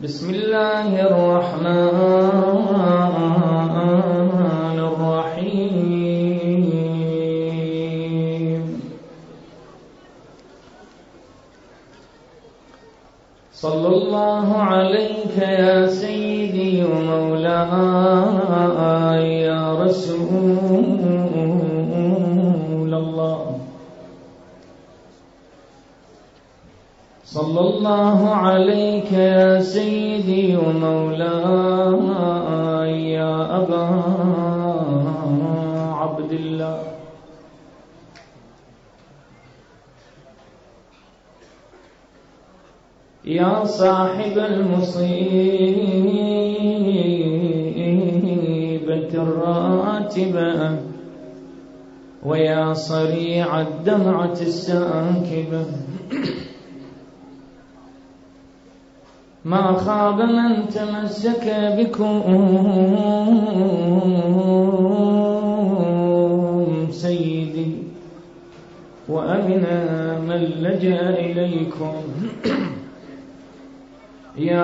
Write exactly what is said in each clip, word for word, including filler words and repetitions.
بسم الله الرحمن الرحيم. صلى الله عليك يا سيدي ومولاي يا رسول الله. صلى الله عليك يا سيدي ومولاي يا أبا عبد الله. يا صاحب المصيبة الراتبة ويا صريع الدمعة الساكبة، ما خاب من تمسك بكم سيدي، وأمن من لجأ إليكم. يا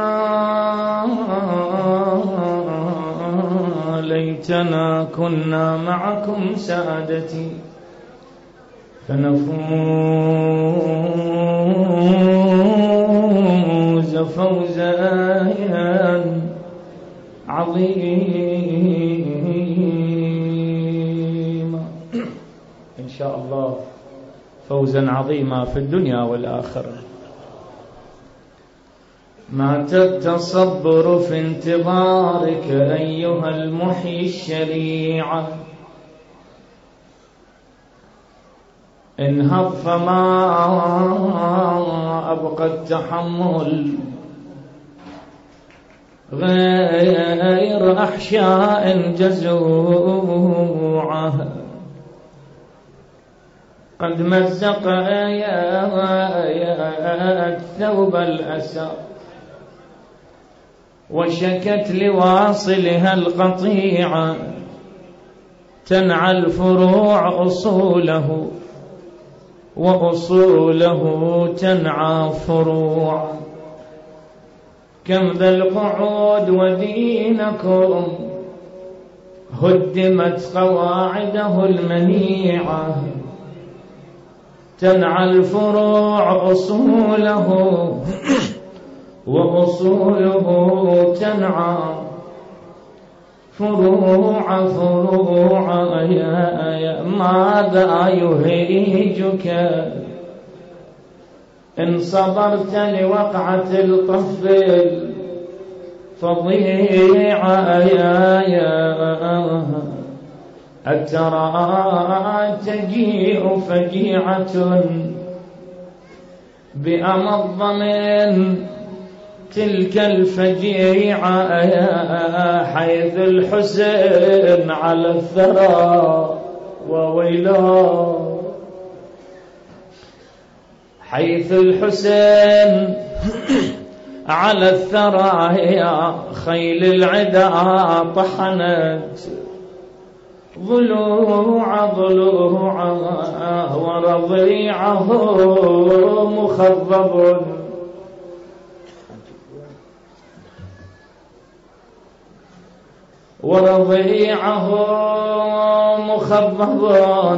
ليتنا كنا معكم سادتي فنفوز فوزا عظيما إن شاء الله، فوزا عظيما في الدنيا والآخرة. مات التصبر في انتظارك أيها المحيي الشريعة، انهض فما أبقى التحمل غير أحشاء جزوعة، قد مزق آيات ثوب الأسى وشكت لواصلها القطيعة، تنعى الفروع أصوله وأصوله تنعى فروع. كم ذا القعود ودينكم هدمت قواعده المنيعة، تنعى الفروع أصوله وأصوله تنعى فروع فروع. يا يا ماذا يهيجك إن صبرت لوقعة الطف الفظيعة؟ يا يا أترى تجيء فجيعة بأمض من تلك الفجيعة، حيث الحسين على الثرى وويله، حيث الحسين على الثرى يا خيل العدا طحنت ضلوع ضلوع ورضيعه مخضب ورضيعه مخضب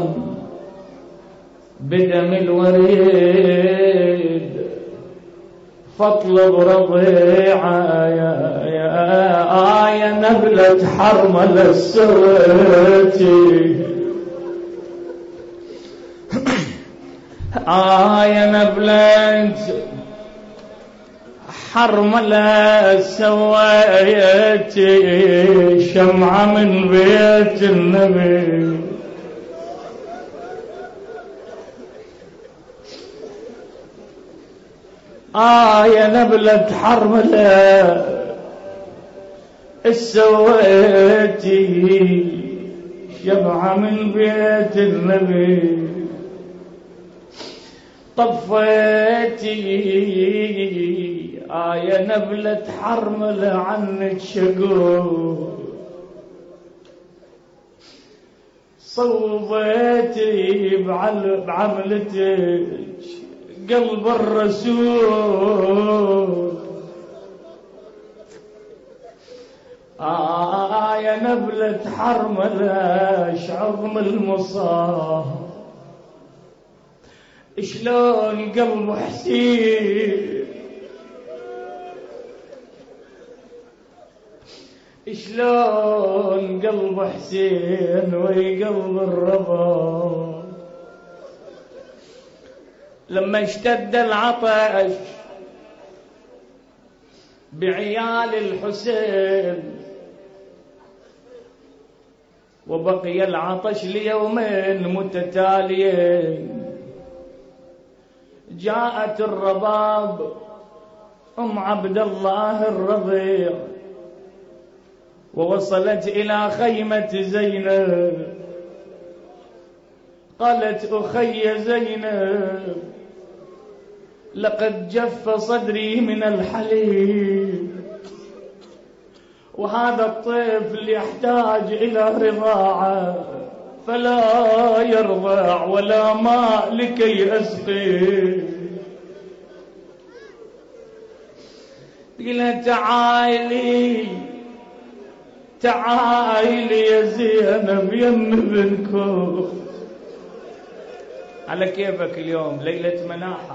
بدم الوريد، فاطلب رضيعه يا يا آية نبلة حرمل السويتي، آية نبلة حرملة سويتي، شمعة من بيت النبي، آية نبلة حرملة السويتي، شمعة من بيت النبي، طفيتي آية نبلة حرملة عنك شقوق، صوبيتي بعملتك قلب الرسول، آه يا نبلة حرملة عظم المصاب، شلون قلب حسين، شلون قلب حسين وي قلب الربا. لما اشتد العطش بعيال الحسين وبقي العطش ليومين متتاليين، جاءت الرباب أم عبد الله الرضيع ووصلت إلى خيمة زينب، قالت أخي زينب لقد جف صدري من الحليب، وهذا الطفل يحتاج إلى رضاعة فلا يرضع ولا ماء لكي أسقيه. قلت تعالي تعالي يا زينب يم ابنكم. على كيفك اليوم ليلة مناحة،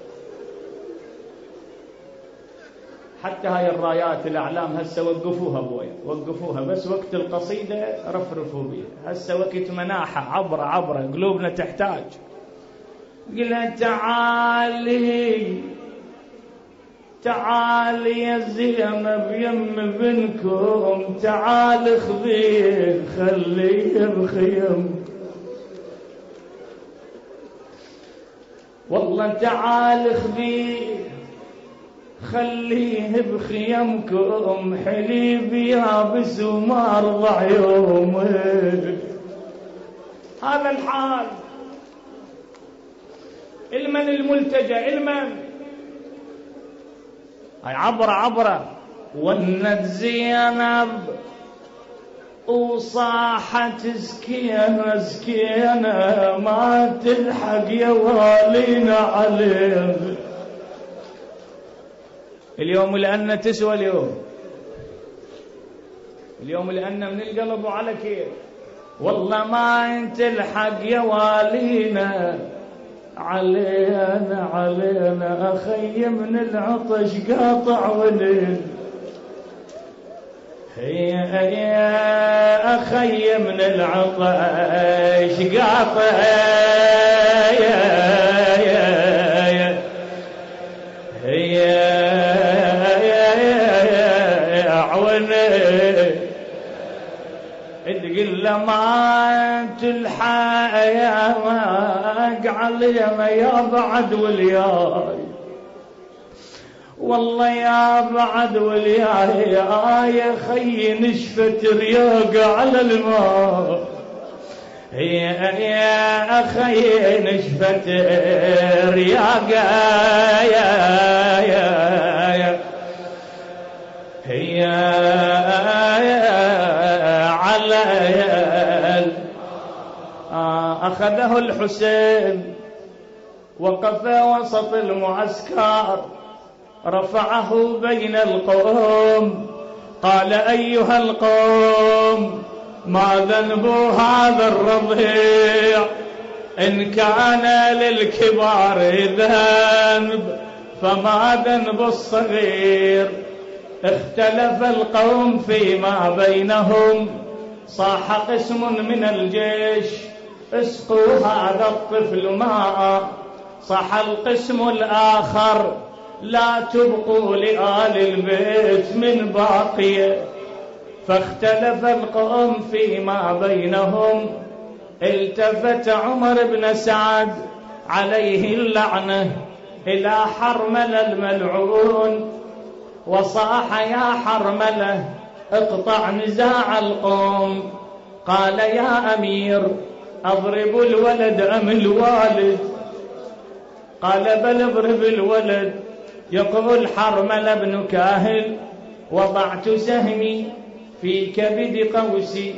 حتى هاي الرايات الأعلام هسه وقفوها بوي، وقفوها بس وقت القصيدة رفرفوا بيها، هسه وقت مناحة عبرة عبرة قلوبنا تحتاج. قلت تعالي تعالي يا زينب يم بنكم، تعال خذيه خليه بخيم، والله تعال خذيه خليه بخيمكم، حليب يابس وما رضع يومه. هذا الحال. المن الملتجأ المن هاي عبرة عبرة. ونت زينب وصاحت سكينة سكينة ما تلحق يا والينا عليه. اليوم لأن تسوى اليوم، اليوم لأن من القلب وعلى كيف، والله ما انت الحق يا والينا علينا علينا، أخي من العطش قاطع وليل، هي هي أخي من العطش قاطع هي تقول ما تلحق يا علينا يا بعد والياي، والله يا بعد والياي يا خي نشفت رياق على الماء، يا أخي نشفت رياق يا يا هي على أخذه الحسين وقف وسط المعسكر، رفعه بين القوم، قال أيها القوم ما ذنب هذا الرضيع؟ إن كان للكبار ذنب فما ذنب الصغير؟ اختلف القوم فيما بينهم، صاح قسم من الجيش اسقوا هذا الطفل ماء، صاح القسم الآخر لا تبقوا لآل البيت من باقية. فاختلف القوم فيما بينهم، التفت عمر بن سعد عليه اللعنة إلى حرملة الملعون وصاح يا حرملة اقطع نزاع القوم. قال يا أمير أضرب الولد أم الوالد؟ قال بل اضرب الولد. يقول حرملة بن كاهل وضعت سهمي في كبد قوسي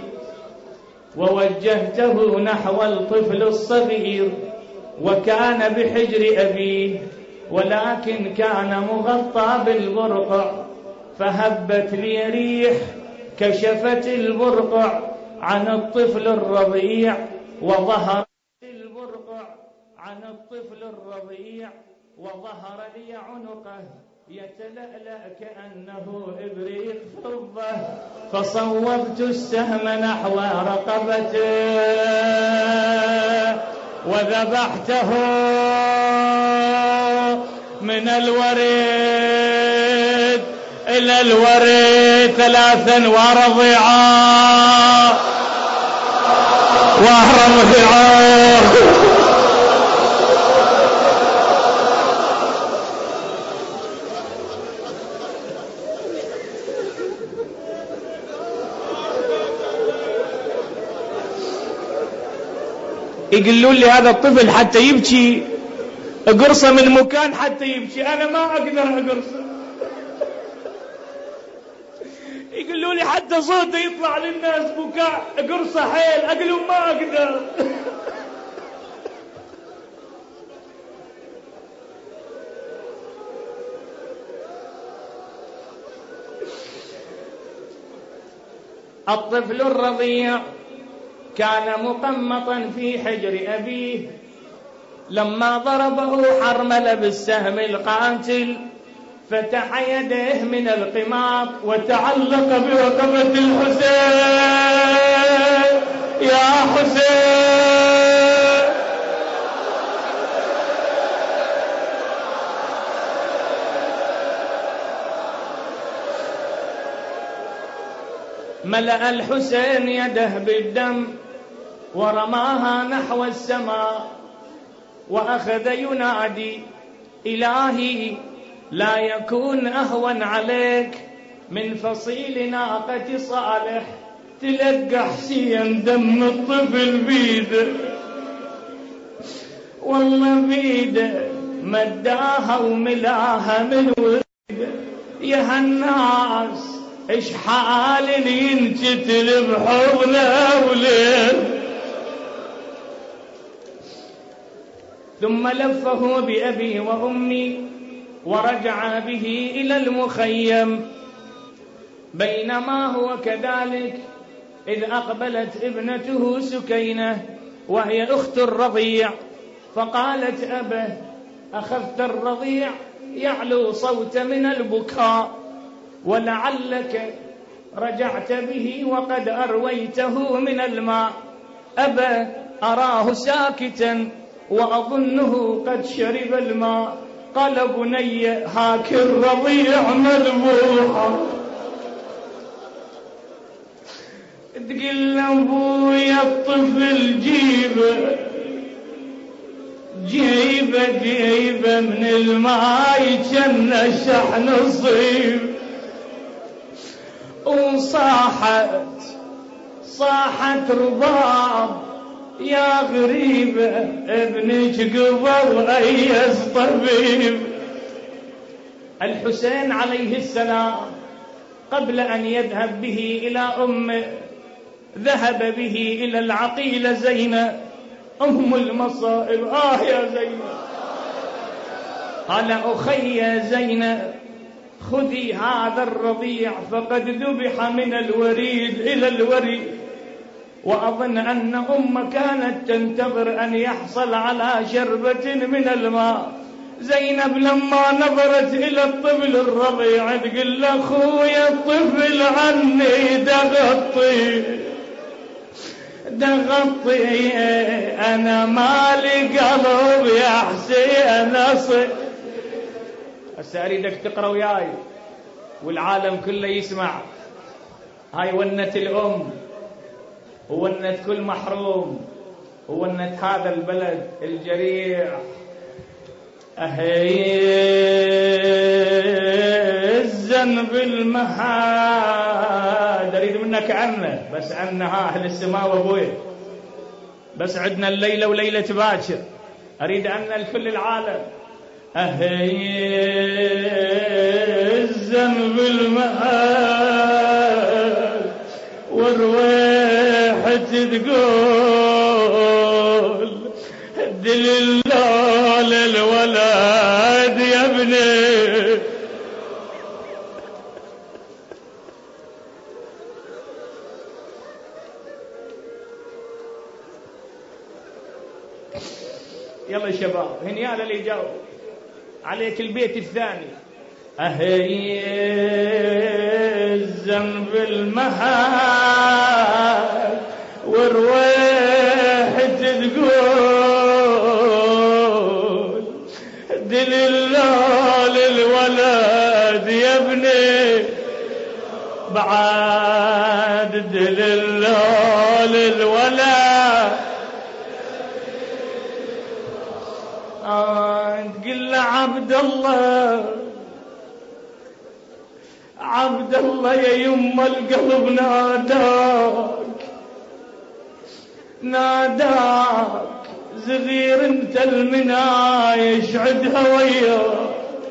ووجهته نحو الطفل الصغير، وكان بحجر أبيه ولكن كان مغطى بالبرقع، فهبت لي ريح كشفت البرقع عن الطفل الرضيع وظهر البرقع عن الطفل الرضيع وظهر لي عنقه يتلألأ كأنه إبريق فضة، فصوبت السهم نحو رقبته وذبحته من الوريد إلى الوريد ثلاثا ورضعا ورضعا. يقولون لي هذا الطفل حتى يبكي اقرصه من مكان حتى يبكي، انا ما اقدر اقرصه. يقولوا لي حتى صوته يطلع للناس بكاء اقرصه حيل، اقول لهم ما اقدر. الطفل الرضيع كان مقمطا في حجر أبيه، لما ضربه حرمل بالسهم القاتل فتح يديه من القماط وتعلق برقبة الحسين. يا حسين ملأ الحسين يده بالدم ورماها نحو السماء وأخذ ينادي: إلهي لا يكون أهون عليك من فصيل ناقة صالح تلقى حسين دم الطفل بيده، والله بيده مداها وملاها من ورده. يا هالناس إش حال ينجتل بحضنه وليل. ثم لفه بأبي وأمي ورجع به إلى المخيم. بينما هو كذلك إذ أقبلت ابنته سكينة وهي أخت الرضيع فقالت: أبه أخذت الرضيع يعلو صوت من البكاء، ولعلك رجعت به وقد أرويته من الماء. أبا أراه ساكتا وأظنه قد شرب الماء. قال: بني هاك الرضيع مذبوحا. تقول أبويا الطفل جيبه جيبه جيبه من الماء كان شحن صيب. وصاحت صاحت رباب: يا غريبة ابنك قبر أيس طبيب. الحسين عليه السلام قبل أن يذهب به إلى أمه ذهب به إلى العقيلة زينب أم المصائب. آه يا زينب. قال: أخي زينب خذي هذا الرضيع فقد ذبح من الوريد إلى الوريد. وأظن أن أم كانت تنتظر أن يحصل على شربة من الماء. زينب لما نظرت إلى الطفل الرضيع تقول: أخويا الطفل عني دغطي دغطي أنا مالي قلب يا حسين أصي. هسه أريدك تقرأ وياي والعالم كله يسمع. هاي ونة الأم وونة كل محروم وونة هذا البلد الجريح. أهي الذنب المهاد أريد منك عنه بس عنها أهل السماء وأبوي. بس عدنا الليلة وليلة باكر أريد عنه لكل العالم. أهي الذنب المهاد والرويحة تقول دليل للولد يا ابني. يلا شباب هنيال اللي جاوب عليك البيت الثاني. أهي الذنب المهاد ورويحة تقول دليل للولد يا ابني بعد دليل للولد. آه تقول له عبد الله عبد الله يا يما القلب ناداك ناداك صغير انت المنايش عدها وياك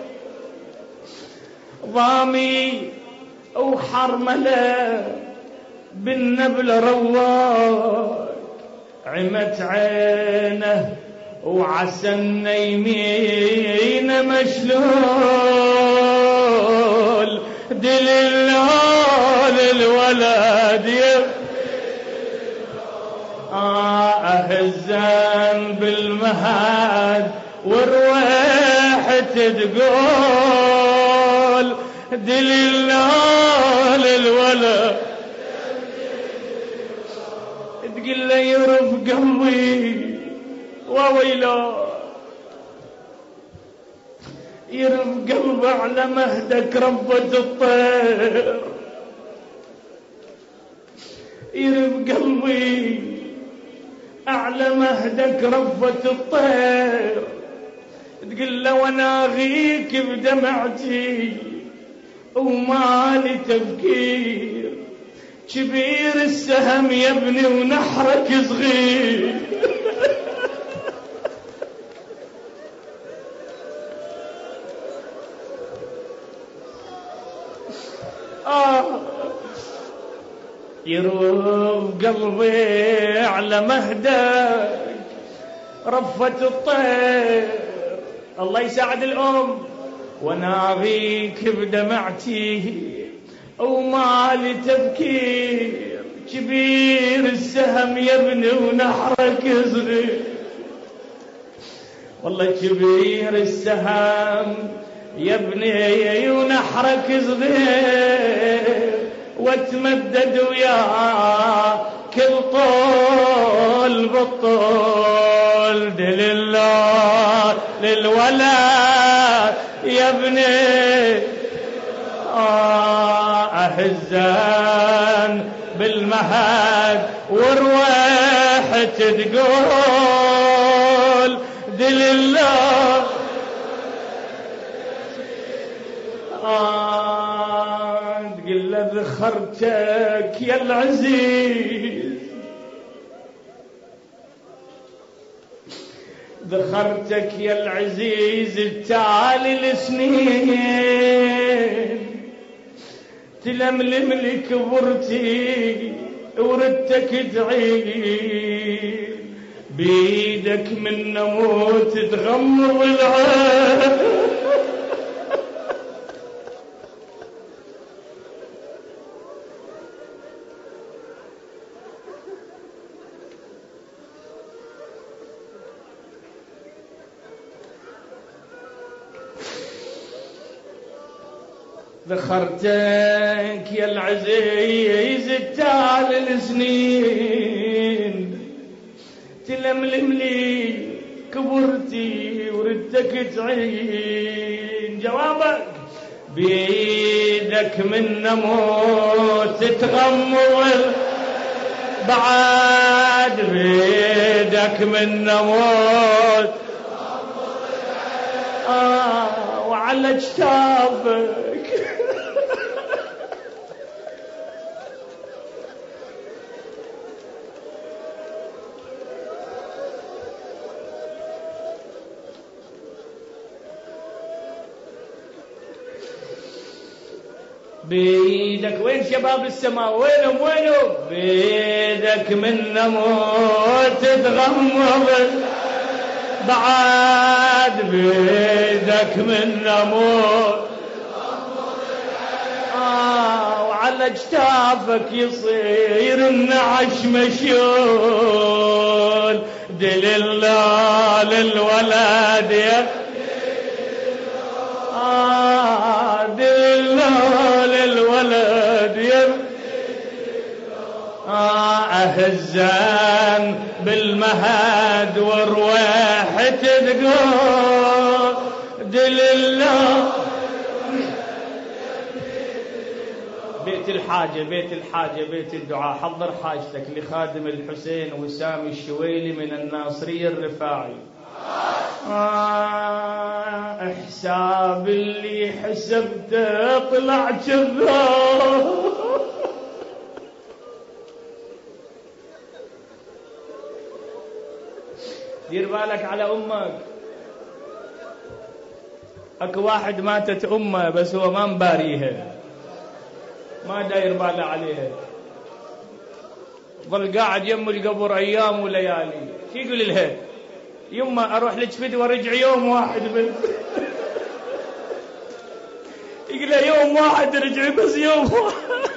ضامي وحرمله بالنبل رواك عمت عينه وعسى النيمين مشلول دليل للولد آه الذنب المهاد والرويحة تقول دليل للولد. تقول له يرف قلبي وويلا يرف قلبي على مهدك ربة الطير يرف قلبي أعلى مهدك ربة الطير. تقول له وانا اغيك بدمعتي ومالي تفكير كبير السهم يا ابني ونحرك صغير. آه يروب قلبي على مهدك رفة الطير الله يساعد الأم وناغيك بدمعتي ومالي تفكير كبير السهم يا ابني ونحرك صغير. والله كبير السهم يا ابني ونحرك صغير واتمدد وياه كل طول بالطول دليل للولد يا ابني آه أهزان بالمهد ورويحة تقول دليل آه تقول له ذخرتك يا العزيز ذخرتك يا العزيز التالي السنين تلملم لي كبرتي وردتك تعين بيدك من نموت تغمض العين. ذخرتك يا العزيز التالي السنين تلملم لي كبرتي وردتك تعين. جوابك بيدك من نموت تغمض بعد بيدك من نموت آه وعلى كتابك بيدك وين شباب السماء وينهم وينهم بيدك من نموت تغمض بعد بيدك من نموت آه وعلى على جتافك يصير النعش مشيول دليلا للولد يا آه دليلا للولد يا آه أهزان بالمهد ورويحة تقول دليلا. بيت الحاجة بيت الحاجة بيت الدعاء. حضر حاجتك لخادم الحسين وسام الشويلي من الناصرية الرفاعي. آه حساب اللي حسبته طلع كذاب. دير بالك على أمك. اكو واحد ماتت أمه بس هو ما مباريها، ما داير باله عليها، ظل قاعد يم القبر أيام وليالي. شو يقول لها؟ يما أروح لك فدوى ورجع يوم واحد بس. يقول لها يوم واحد رجعي بس يوم واحد.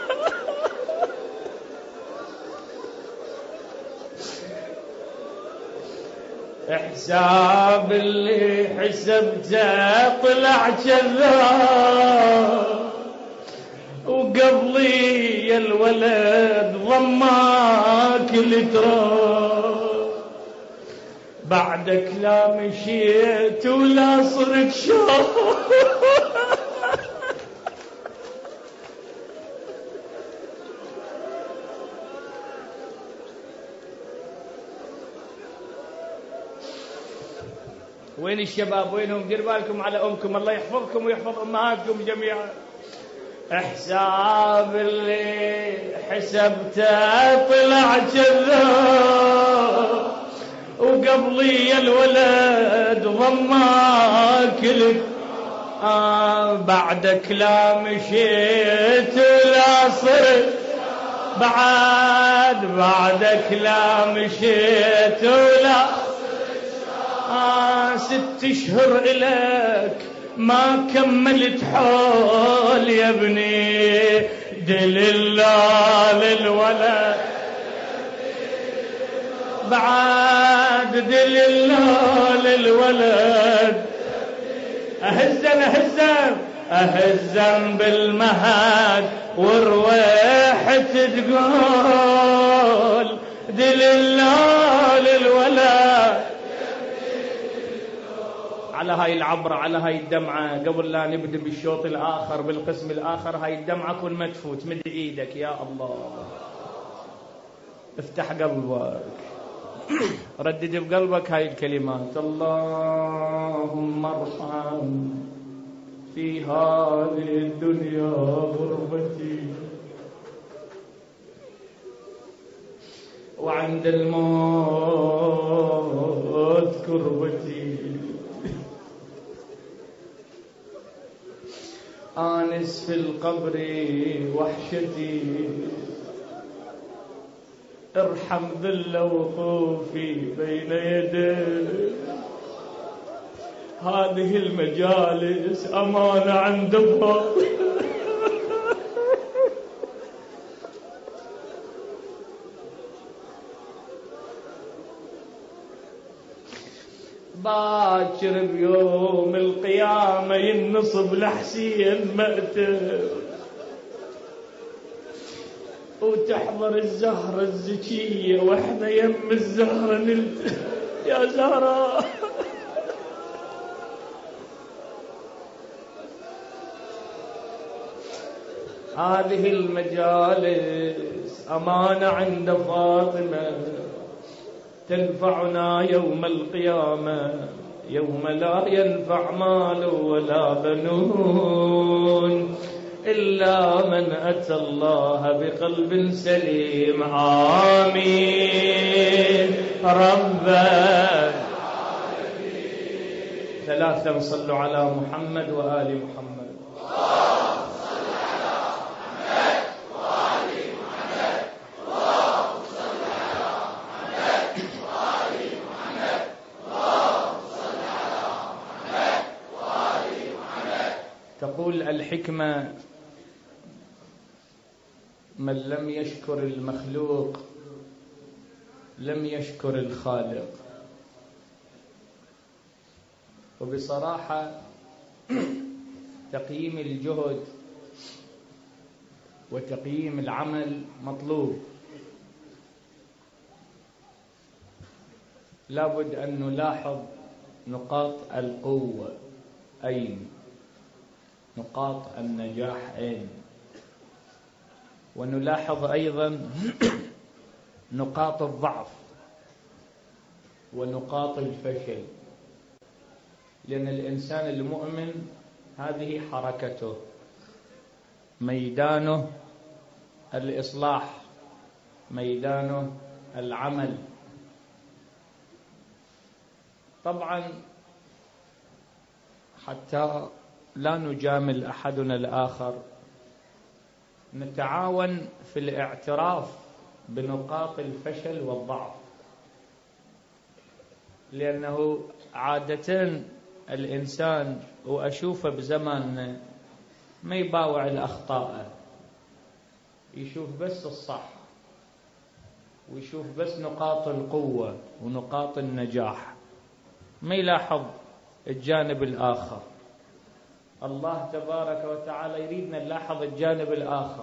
حساب اللي حسبته طلع كذاب، وقبلي الولد ضماك التراب، بعدك لا مشيت ولا صرت شاب. وين الشباب وينهم؟ دير بالكم على أمكم، الله يحفظكم ويحفظ أمهاتكم جميعا. حساب اللي حسبته طلع كذاب، وقبلي الولد ضماك لك، آه بعدك لا مشيت ولا صرت، بعد بعدك لا مشيت ولا آه ست اشهر إلك ما كملت حول يا ابني، دليلا للولد بعد دليلا للولد. أهزن أهزن أهزن بالمهد والرويح تقول دليلا للولد. على هاي العبرة، على هاي الدمعة، قبل لا نبدأ بالشوط الآخر بالقسم الآخر، هاي الدمعة كن ما تفوت، مد إيدك يا الله، افتح قلبك، ردد بقلبك هاي الكلمات: اللهم ارحم في هذه الدنيا غربتي، وعند الموت كربتي، آنس في القبر وحشتي، ارحم ذل وقوفي بين يديك، هذه المجالس أمانة عند الله. باكر بيوم القيامة ينصب لحسين مأتب، وتحضر الزهرة الزكية واحنا يم الزهرة نلت يا زهرة. هذه المجالس أمانة عند فاطمة، تنفعنا يوم القيامة، يوم لا ينفع مال ولا بنون إلا من أتى الله بقلب سليم. آمين رب ثلاثة. صلوا على محمد وآل محمد. تقول الحكمة: من لم يشكر المخلوق لم يشكر الخالق. وبصراحة تقييم الجهد وتقييم العمل مطلوب. لابد أن نلاحظ نقاط القوة أين، نقاط النجاح أين، ونلاحظ أيضا نقاط الضعف ونقاط الفشل، لأن الإنسان المؤمن هذه حركته، ميدانه الإصلاح، ميدانه العمل. طبعا حتى لا نجامل أحدنا الآخر، نتعاون في الاعتراف بنقاط الفشل والضعف، لأنه عادة الإنسان وأشوفه بزماننا ما يباوع الأخطاء، يشوف بس الصح ويشوف بس نقاط القوة ونقاط النجاح، ما يلاحظ الجانب الآخر. الله تبارك وتعالى يريدنا نلاحظ الجانب الآخر.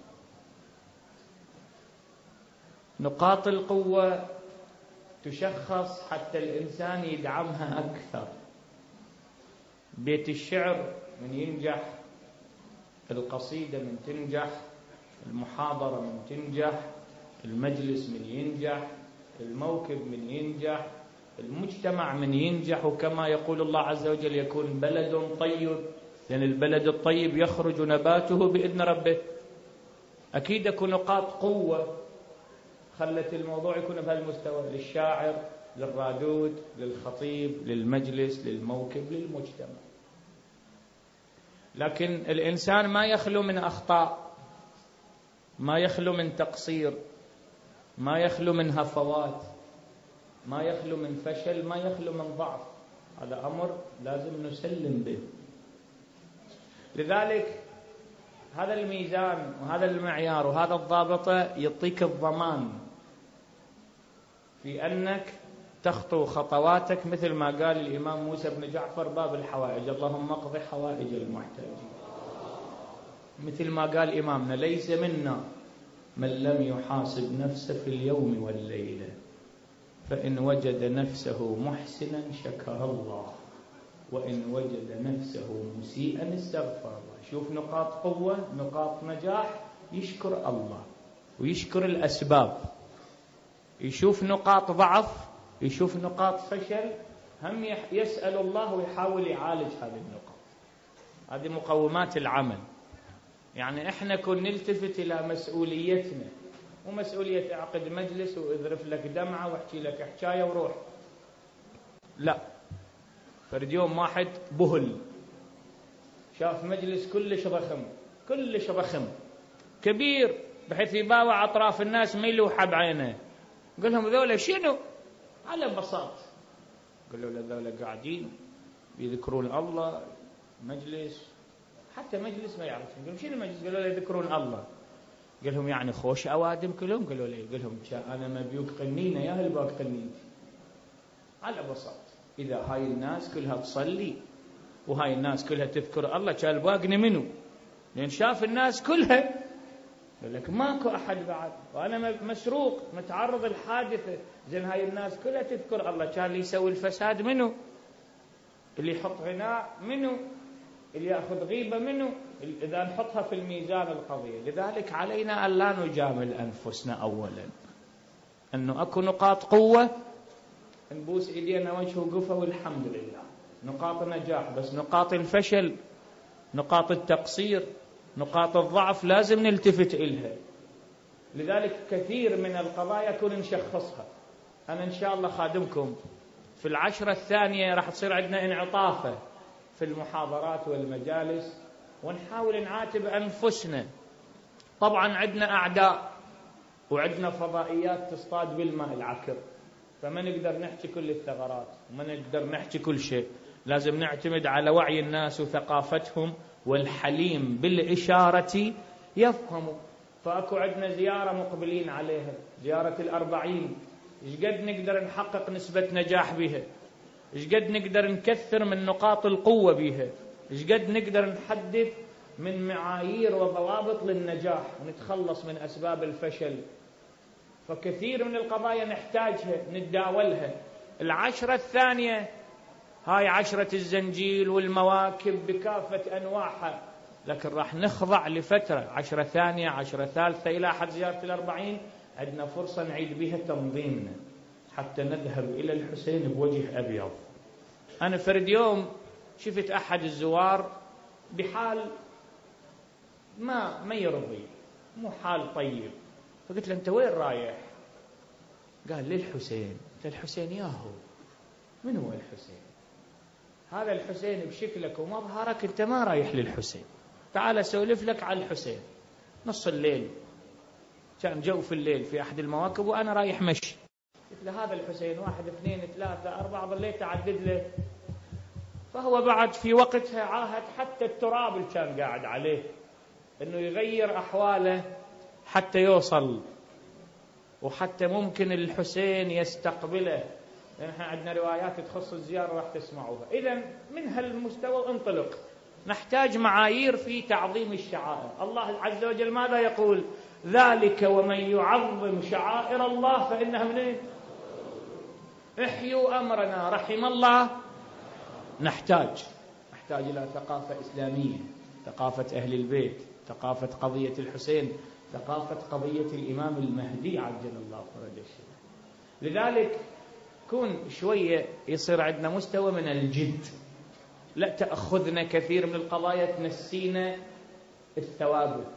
نقاط القوة تشخص حتى الإنسان يدعمها أكثر. بيت الشعر من ينجح، القصيدة من تنجح، المحاضرة من تنجح، المجلس من ينجح، الموكب من ينجح، المجتمع من ينجح. وكما يقول الله عز وجل يكون بلد طيب، لأن البلد الطيب يخرج نباته بإذن ربه. أكيد يكون نقاط قوة خلت الموضوع يكون بهالمستوى، للشاعر، للرادود، للخطيب، للمجلس، للموكب، للمجتمع. لكن الإنسان ما يخلو من أخطاء، ما يخلو من تقصير، ما يخلو من هفوات، ما يخلو من فشل، ما يخلو من ضعف. هذا أمر لازم نسلم به. لذلك هذا الميزان وهذا المعيار وهذا الضابطة يعطيك الضمان في أنك تخطو خطواتك مثل ما قال الإمام موسى بن جعفر باب الحوائج: اللهم اقض حوائج المحتاجين. مثل ما قال إمامنا: ليس منا من لم يحاسب نفسه في اليوم والليلة، فإن وجد نفسه محسنا شكر الله، وإن وجد نفسه مسيئا استغفر الله. شوف نقاط قوة، نقاط نجاح، يشكر الله ويشكر الأسباب. يشوف نقاط ضعف، يشوف نقاط فشل، هم يسأل الله ويحاول يعالج هذه النقاط. هذه مقومات العمل. يعني احنا كن نلتفت إلى مسؤوليتنا، ومسؤولية أعقد مجلس وأذرف لك دمعة واحكي لك حكاية وروح. لا، فرد يوم واحد بهل شاف مجلس كلش ضخم، كلش ضخم كبير بحيث يباوع أطراف الناس ما يلوح بعينه، قال لهم ذولا شنو؟ على بساط قالوا له ذولا قاعدين يذكرون الله، مجلس، حتى مجلس ما يعرفون. قالوا شنو مجلس؟ قالوا له يذكرون الله. قال لهم يعني خوش أوادم كلهم؟ قالوا له. قال لهم أنا ما بيوك قنينة يا هل باك قنينتي. على بساط إذا هاي الناس كلها تصلي وهاي الناس كلها تذكر الله، كان باقني منه؟ لأن شاف الناس كلها. قال لك ماكو أحد بعد، وأنا مسروق متعرض الحادثة. زين هاي الناس كلها تذكر الله، كان اللي يسوي الفساد منه؟ اللي يحط غناء منه؟ اللي يأخذ غيبة منه؟ إذا نحطها في الميزان القضية. لذلك علينا أن لا نجامل أنفسنا أولا، أنه أكو نقاط قوة نبوس إيدينا وجه وقفة والحمد لله، نقاط نجاح. بس نقاط الفشل، نقاط التقصير، نقاط الضعف لازم نلتفت إلها. لذلك كثير من القضايا كنا نشخصها. أنا إن شاء الله خادمكم في العشرة الثانية راح تصير عندنا انعطافة في المحاضرات والمجالس، ونحاول نعاتب أنفسنا. طبعا عندنا أعداء وعندنا فضائيات تصطاد بالماء العكر، فما نقدر نحكي كل الثغرات وما نقدر نحكي كل شيء. لازم نعتمد على وعي الناس وثقافتهم، والحليم بالإشارة يفهم. فأكو عندنا زيارة مقبلين عليها، زيارة الأربعين. إيش قد نقدر نحقق نسبة نجاح بها؟ إيش قد نقدر نكثر من نقاط القوة بها؟ إيش قد نقدر نحدد من معايير وضوابط للنجاح ونتخلص من أسباب الفشل؟ فكثير من القضايا نحتاجها نتداولها. العشرة الثانية هاي عشرة الزنجيل والمواكب بكافة أنواعها، لكن راح نخضع لفترة عشرة ثانية عشرة ثالثة إلى حد زيارة الأربعين. عندنا فرصة نعيد بها تنظيمنا حتى نذهب إلى الحسين بوجه أبيض. أنا فرد يوم شفت أحد الزوار بحال ما ما يرضي، مو حال طيب، فقلت له أنت وين رايح؟ قال لي الحسين. قلت الحسين ياهو، من هو الحسين؟ هذا الحسين بشكلك ومظهرك أنت ما رايح للحسين، تعال أسولف لك على الحسين. نص الليل كان جوف الليل في أحد المواكب وأنا رايح مشي، قلت له هذا الحسين واحد اثنين ثلاثة أربعة، ظليت أعدد له. فهو بعد في وقتها عاهد حتى التراب اللي كان قاعد عليه أنه يغير أحواله حتى يوصل، وحتى ممكن الحسين يستقبله، لأن احنا عندنا روايات تخص الزيارة راح تسمعوها. إذن من هالمستوى انطلق. نحتاج معايير في تعظيم الشعائر. الله عز وجل ماذا يقول؟ ذلك ومن يعظم شعائر الله فإنها منين؟ احيوا أمرنا رحم الله. نحتاج نحتاج إلى ثقافة إسلامية، ثقافة أهل البيت، ثقافة قضية الحسين، ثقافة قضية الإمام المهدي عجل الله فرجه الشريف. لذلك كون شوية يصير عندنا مستوى من الجد، لا تأخذنا كثير من القضايا تنسينا الثوابت،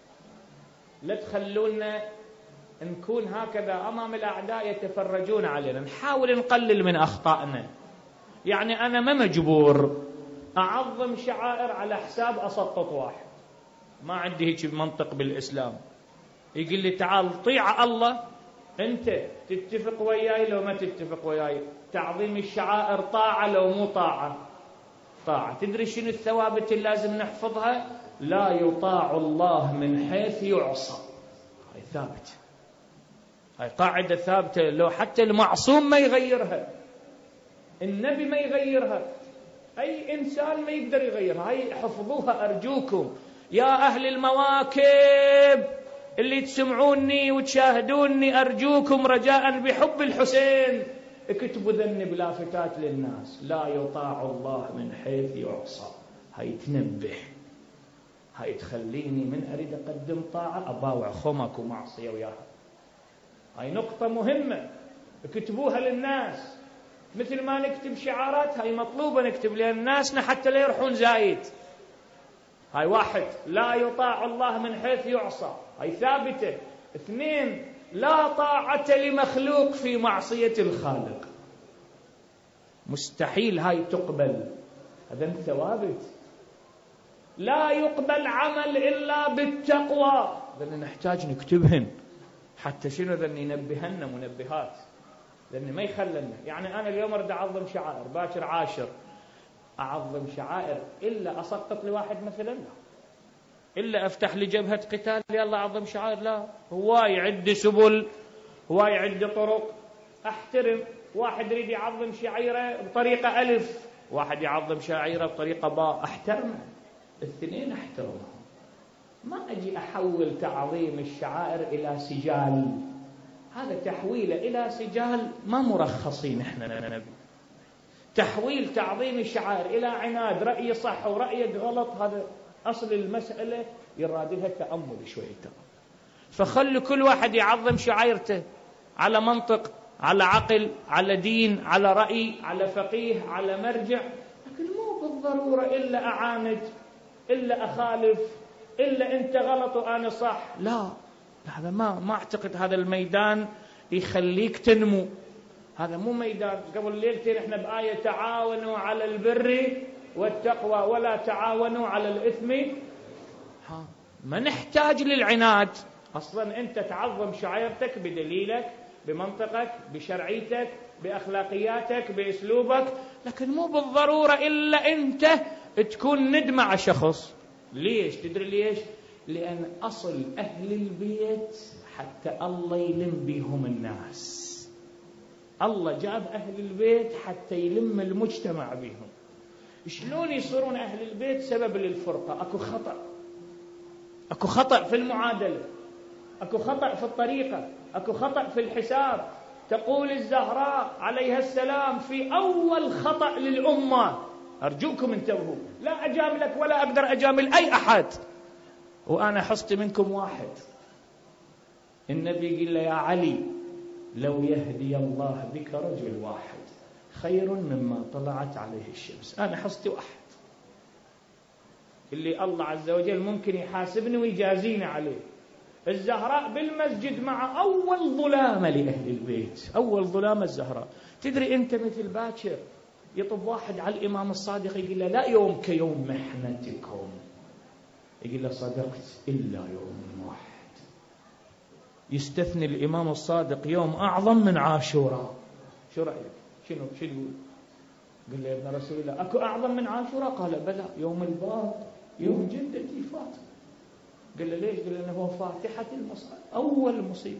لا تخلونا نكون هكذا أمام الأعداء يتفرجون علينا. نحاول نقلل من أخطائنا. يعني أنا ما مجبور أعظم شعائر على حساب أسقط واحد، ما عندي هيك منطق بالإسلام. يقول لي تعال طيع الله، أنت تتفق وياي لو ما تتفق وياي. تعظيم الشعائر طاعة لو مو طاعة طاعة. تدري شنو الثوابت اللي لازم نحفظها؟ لا يطاع الله من حيث يعصى. هاي ثابت، هاي قاعدة ثابتة، لو حتى المعصوم ما يغيرها، النبي ما يغيرها، أي إنسان ما يقدر يغيرها. هاي حفظوها أرجوكم يا أهل المواكب اللي تسمعوني وتشاهدوني، أرجوكم رجاء بحب الحسين اكتبوا ذنب لافتات للناس. لا يطاع الله من حيث يعصى. هاي تنبه، هاي تخليني من أريد أقدم طاعة أباوع خمك ومعصية وياها. هاي نقطة مهمة اكتبوها للناس، مثل ما نكتب شعارات هاي مطلوبة نكتب للناس حتى لا يرحون زايد. هاي واحد، لا يطاع الله من حيث يعصى، هاي ثابتة. اثنين، لا طاعة لمخلوق في معصية الخالق، مستحيل هاي تقبل، هذا ثوابت. لا يقبل عمل إلا بالتقوى، لأن نحتاج نكتبهن حتى شنو ذن ينبهن منبهات، لأن ما يخلنا. يعني أنا اليوم أريد أعظم شعائر، باكر عاشر أعظم شعائر إلا أسقط لواحد مثلا، لا. إلا أفتح لي جبهة قتال يلا أعظم شعائر، لا. هواي عندي سبل، هواي عندي طرق. أحترم واحد يريد يعظم شعيرة بطريقة ألف، واحد يعظم شعيرة بطريقة باء، أحترمه. الاثنين أحترمهم. ما أجي أحول تعظيم الشعائر إلى سجال، هذا تحويله إلى سجال ما مرخصين إحنا نبي. تحويل تعظيم الشعائر إلى عناد، رأي صح ورأيك غلط، هذا أصل المسألة يراد لها تأمل شوية. فخلوا كل واحد يعظم شعائرته على منطق، على عقل، على دين، على رأي، على فقيه، على مرجع، لكن مو بالضرورة إلا أعاند، إلا أخالف، إلا أنت غلط وأنا صح. لا، هذا ما ما أعتقد هذا الميدان يخليك تنمو. هذا مو ميدان. قبل ليلتين احنا بآية تعاونوا على البر والتقوى ولا تعاونوا على الإثم. ها ما نحتاج للعناد أصلا. أنت تعظم شعائرتك بدليلك، بمنطقك، بشرعيتك، بأخلاقياتك، بأسلوبك، لكن مو بالضرورة إلا أنت تكون ند مع شخص. ليش؟ تدري ليش؟ لأن أصل أهل البيت حتى الله يلم بهم الناس. الله جاب أهل البيت حتى يلم المجتمع بهم. شلون يصيرون أهل البيت سبب للفرقة؟ أكو خطأ، أكو خطأ في المعادلة، أكو خطأ في الطريقة، أكو خطأ في الحساب. تقول الزهراء عليها السلام في أول خطأ للأمة، أرجوكم انتبهوا، لا أجاملك ولا أقدر أجامل أي أحد، وأنا حصت منكم واحد. النبي قال له يا علي لو يهدي الله بك رجل واحد خير مما طلعت عليه الشمس. أنا حصتي واحد اللي الله عز وجل ممكن يحاسبني ويجازيني عليه. الزهراء بالمسجد مع أول ظلامة لأهل البيت، أول ظلامة الزهراء. تدري أنت مثل باكر يطب واحد على الإمام الصادق يقول له لا يوم كيوم محنتكم، يقول له صدقت إلا يوم واحد. يستثني الإمام الصادق يوم أعظم من عاشوراء. شو رأيك؟ شنو شو يقول؟ قال له يا ابن رسول الله أكو أعظم من عاشوراء؟ قال بلى، يوم الباب، يوم جدتي فاطمة. قال له ليش؟ قال له هو فاتحة المصائب، أول مصيبة.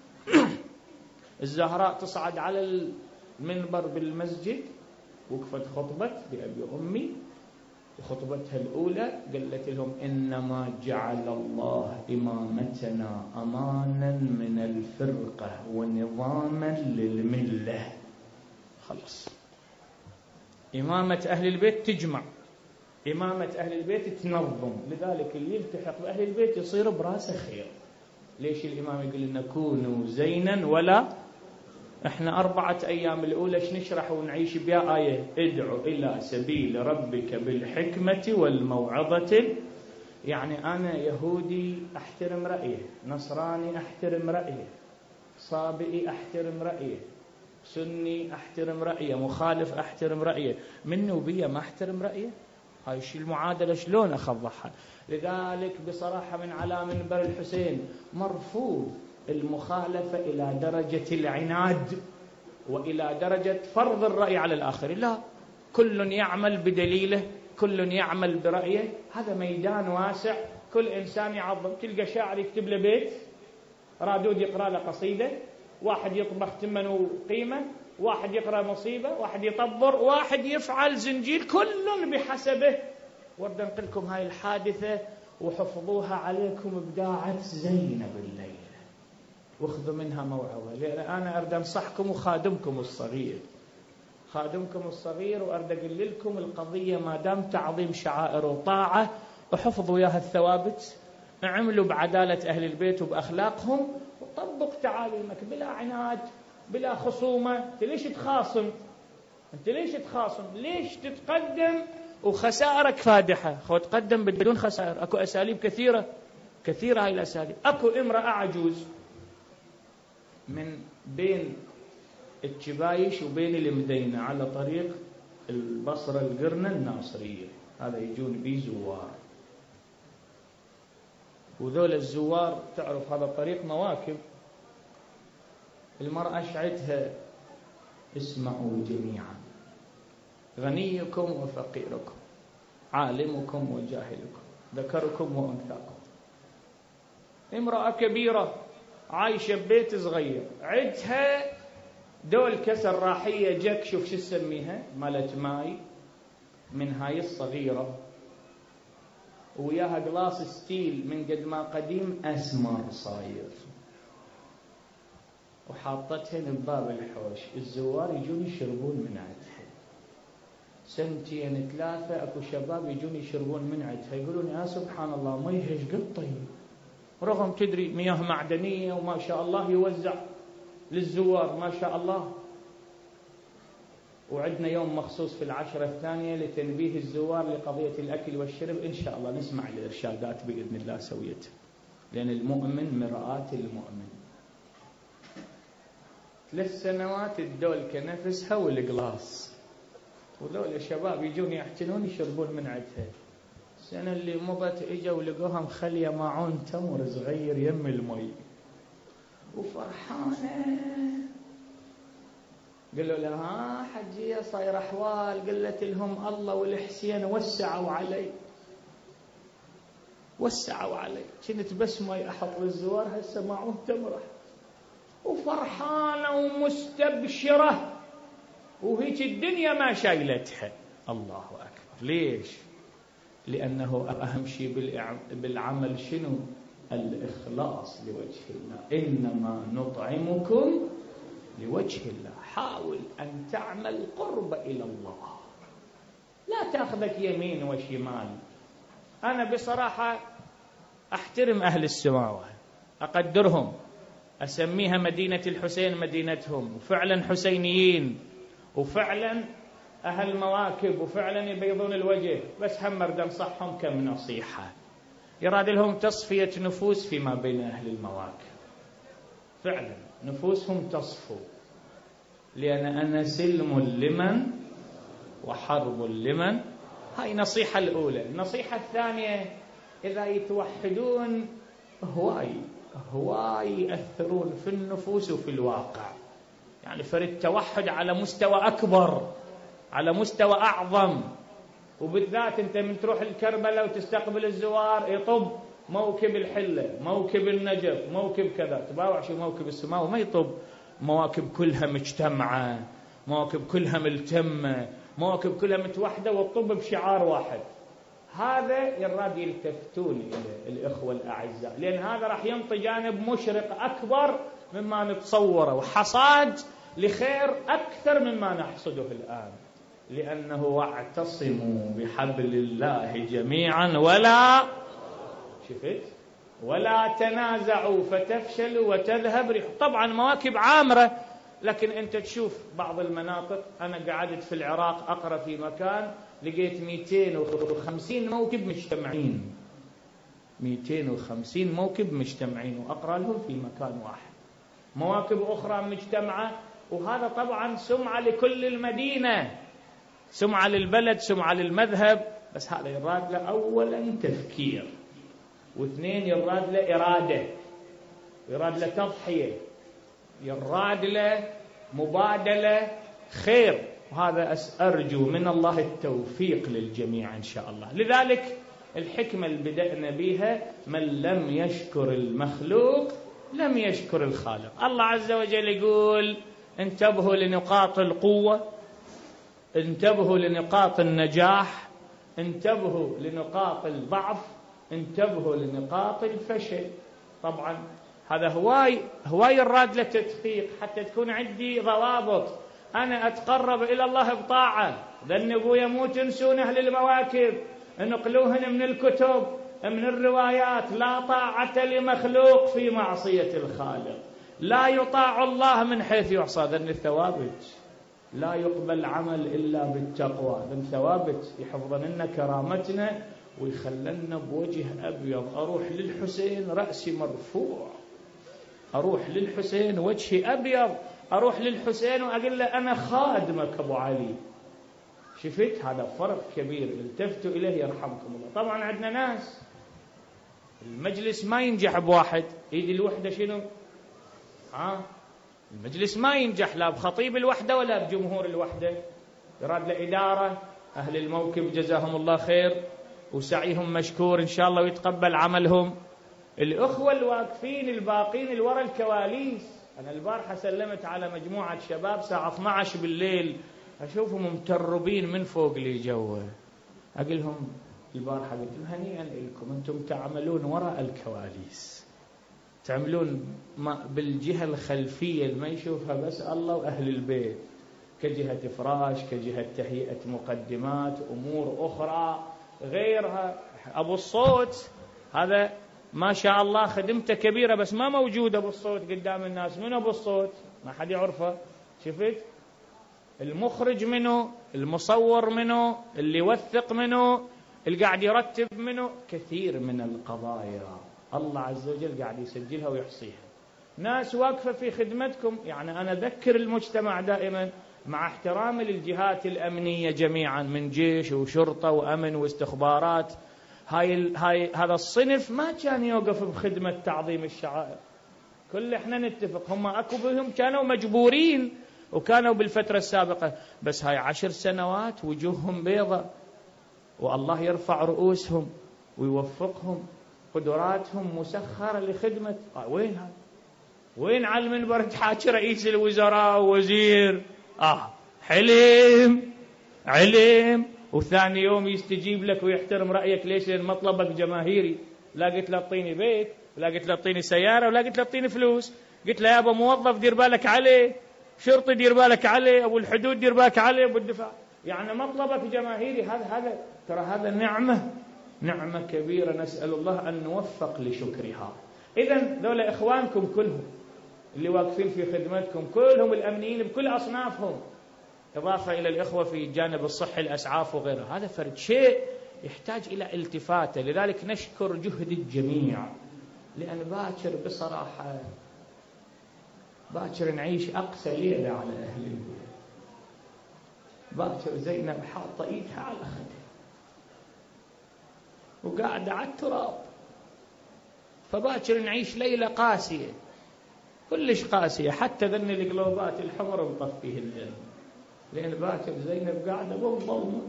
الزهراء تصعد على المنبر بالمسجد، وقفت خطبت بأبي أمي، خطبتها الأولى قالت لهم إنما جعل الله إمامتنا أمانا من الفرقة ونظاما للملة. خلص، إمامة أهل البيت تجمع، إمامة أهل البيت تنظم، لذلك اللي يلتحق بأهل البيت يصير براسه خير. ليش الإمام يقول لنا كونوا زينا ولا؟ احنا أربعة أيام الأولى نشرح ونعيش بها آية ادعو إلى سبيل ربك بالحكمة والموعظة. يعني أنا يهودي أحترم رأيه، نصراني أحترم رأيه، صابئي أحترم رأيه، سني أحترم رأيه، مخالف أحترم رأيه، مني وبيه ما أحترم رأيه. هاي شي المعادلة شلون أخضعها؟ لذلك بصراحة من على منبر الحسين مرفوض المخالفة إلى درجة العناد وإلى درجة فرض الرأي على الآخر. لا، كل يعمل بدليله، كل يعمل برأيه. هذا ميدان واسع، كل إنسان يعظم. تلقى شاعر يكتب له بيت، رادود يقرأ له قصيدة، واحد يطبخ ثمن وقيمة، واحد يقرأ مصيبة، واحد يطبر، واحد يفعل زنجير، كل بحسبه. وارد أنقل لكم هاي الحادثة وحفظوها عليكم إبداعات زينب الليلة، واخذوا منها موعظة. لأن أنا أريد أنصحكم وخادمكم الصغير، خادمكم الصغير، وأريد أقول لكم القضية ما دام تعظيم شعائر وطاعة وحفظوا إياها الثوابت، اعملوا بعدالة أهل البيت وبأخلاقهم، وطبق تعاليمك بلا عناد بلا خصومة. أنت ليش تخاصم؟ أنت ليش تخاصم؟ ليش تتقدم وخسائرك فادحة؟ خو تقدم بدون خسائر. أكو أساليب كثيرة كثيرة هاي الأساليب. أكو امرأة عجوز من بين التشبايش وبين المدينة على طريق البصرة القرنة الناصرية، هذا يجون بيه زوار، وذول الزوار تعرف هذا الطريق مواكب. المرأة شعتها اسمعوا جميعا، غنيكم وفقيركم، عالمكم وجاهلكم، ذكركم وأنثاكم. امرأة كبيرة عايشة ببيت صغير، عدها دول كسر راحية جك، شوف شو تسميها، مالت ماي من هاي الصغيرة، وياها قلاص ستيل من قد ما قديم أسمر صاير، وحاطتهن بباب الحوش. الزوار يجون يشربون من عندها، سنتين ثلاثة أكو شباب يجون يشربون من عندها، يقولون يا سبحان الله ميهش قد طيب، رغم تدري مياه معدنية وما شاء الله يوزع للزوار ما شاء الله. وعندنا يوم مخصوص في العشرة الثانية لتنبيه الزوار لقضية الأكل والشرب، إن شاء الله نسمع الإرشادات بإذن الله سويتها، لأن المؤمن مرآة المؤمن. ثلاث سنوات الدول كنفسها والقلاص، وذول الشباب يجون يحتنون يشربون من عندها. السنة اللي مضت إجا ولقوها مخلية معون تمر صغير يم المي وفرحانة. قالوا لها حجية صاير أحوال؟ قالت لهم الله والحسين وسعوا علي. وسعوا علي، كنت بس ما أحط للزوار هسه معه تمرة وفرحانة ومستبشرة وهيك الدنيا ما شايلتها. الله أكبر. ليش؟ لأنه أهم شيء بالعمل شنو؟ الإخلاص لوجه الله. إنما نطعمكم لوجه الله. حاول أن تعمل قرب إلى الله، لا تأخذك يمين وشمال. أنا بصراحة أحترم أهل السماوة، أقدرهم، أسميها مدينة الحسين مدينتهم، وفعلا حسينيين، وفعلا أهل مواكب، وفعلا يبيضون الوجه. بس هم مرد أنصحهم كم نصيحة، يراد لهم تصفية نفوس فيما بين أهل المواكب، فعلا نفوسهم تصفو، لأن أنا سلم لمن وحرب لمن. هاي نصيحة الأولى. النصيحة الثانية، إذا يتوحدون هواي هواي يأثرون في النفوس وفي الواقع. يعني فرد توحد على مستوى أكبر، على مستوى أعظم. وبالذات أنت من تروح الكربلاء وتستقبل الزوار، يطب موكب الحلة، موكب النجف، موكب كذا، تباوع شو موكب السماء، وما يطب مواكب كلها مجتمعة، مواكب كلها ملتمة، مواكب كلها متوحدة والطب بشعار واحد. هذا يراد يلتفتون إلى الإخوة الأعزاء، لأن هذا راح ينطي جانب مشرق أكبر مما نتصوره، وحصاد لخير أكثر مما نحصده الآن. لأنه واعتصموا بحبل الله جميعا ولا شفت ولا تنازعوا فتفشلوا وتذهب ريحكم. طبعا مواكب عامرة، لكن أنت تشوف بعض المناطق. أنا قعدت في العراق أقرأ في مكان، لقيت مئتين وخمسين موكب مجتمعين، مئتين وخمسين موكب مجتمعين وأقرأ لهم في مكان واحد. مواكب أخرى مجتمعة، وهذا طبعا سمعة لكل المدينة، سمعة للبلد، سمعة للمذهب. بس هذا يراد له أولا تفكير، واثنين يراد له إرادة، يراد له تضحية، يراد له مبادلة خير. وهذا أرجو من الله التوفيق للجميع إن شاء الله. لذلك الحكمة اللي بدأنا بها، من لم يشكر المخلوق لم يشكر الخالق. الله عز وجل يقول انتبهوا لنقاط القوة، انتبهوا لنقاط النجاح، انتبهوا لنقاط الضعف، انتبهوا لنقاط الفشل. طبعا هذا هواي هواي الراد للتدقيق، حتى تكون عندي ضوابط. أنا أتقرب إلى الله بطاعة، ذنبوا يمو تنسون أهل المواكب، انقلوهن من الكتب من الروايات. لا طاعة لمخلوق في معصية الخالق، لا يطاع الله من حيث يعصى. ذن الثوابت، لا يقبل عمل إلا بالتقوى. ذن ثوابت يحفظن لنا كرامتنا ويخلنا بوجه أبيض. أروح للحسين رأسي مرفوع، أروح للحسين وجهي أبيض، أروح للحسين وأقول له أنا خادمك أبو علي. شفت؟ هذا فرق كبير، التفتوا إليه يرحمكم الله. طبعا عندنا ناس المجلس ما ينجح بواحد، يجي الوحدة شنو؟ ها؟ المجلس ما ينجح لا بخطيب الوحدة ولا بجمهور الوحدة. يراد لإدارة أهل الموكب جزاهم الله خير وسعيهم مشكور إن شاء الله ويتقبل عملهم. الأخوة الواقفين الباقين الورا الكواليس. أنا البارحة سلمت على مجموعة شباب الساعة اثني عشر بالليل، أشوفهم متربين من فوق لي جوه. أقولهم البارحة قلت لهم هنيئا لكم، أنتم تعملون وراء الكواليس، تعملون بالجهة الخلفية اللي ما يشوفها بس الله وأهل البيت، كجهة إفراش، كجهة تهيئة مقدمات، أمور أخرى غيرها. أبو الصوت هذا ما شاء الله خدمته كبيرة، بس ما موجود أبو الصوت قدام الناس. من أبو الصوت؟ ما حد يعرفه. شفت؟ المخرج منه، المصور منه، اللي يوثق منه، اللي قاعد يرتب منه. كثير من القضايا الله عز وجل قاعد يسجلها ويحصيها. ناس واقفة في خدمتكم. يعني أنا أذكر المجتمع دائما مع احترامي للجهات الأمنية جميعا، من جيش وشرطة وأمن واستخبارات، هاي هاي هذا الصنف ما كان يوقف بخدمة تعظيم الشعائر. كل احنا نتفق هم اكو بهم كانوا مجبورين وكانوا بالفترة السابقة، بس هاي عشر سنوات وجوههم بيضة، والله يرفع رؤوسهم ويوفقهم. قدراتهم مسخرة لخدمة. آه وين هذا؟ وين على المنبر تحاكي رئيس الوزراء ووزير آه حلم علم وثاني يوم يستجيب لك ويحترم رأيك. ليش؟ لأن مطلبك جماهيري. لا قلت له اعطيني بيت، ولا قلت له اعطيني سيارة، ولا قلت له اعطيني فلوس. قلت له يا ابو موظف دير بالك عليه، شرطي دير بالك عليه، ابو الحدود دير بالك عليه، ابو الدفاع. يعني مطلبك جماهيري. هذا هذا ترى هذا نعمة، نعمة كبيرة نسأل الله أن نوفق لشكرها. إذن ذولا إخوانكم كلهم اللي واقفين في خدمتكم، كلهم الأمنيين بكل أصنافهم، إضافة إلى الإخوة في جانب الصحي الأسعاف وغيره. هذا فرد شيء يحتاج إلى التفاتة. لذلك نشكر جهد الجميع، لأن باكر بصراحة باكر نعيش أقسى ليلة على أهل البيت. باكر زينب حاطة إيدها على خدها وقاعدة على التراب، فباكر نعيش ليلة قاسية كلش قاسية، حتى ذن القلوبات الحمر مطفيه الليل، لأن باكر زينب قاعدة بالظلمة.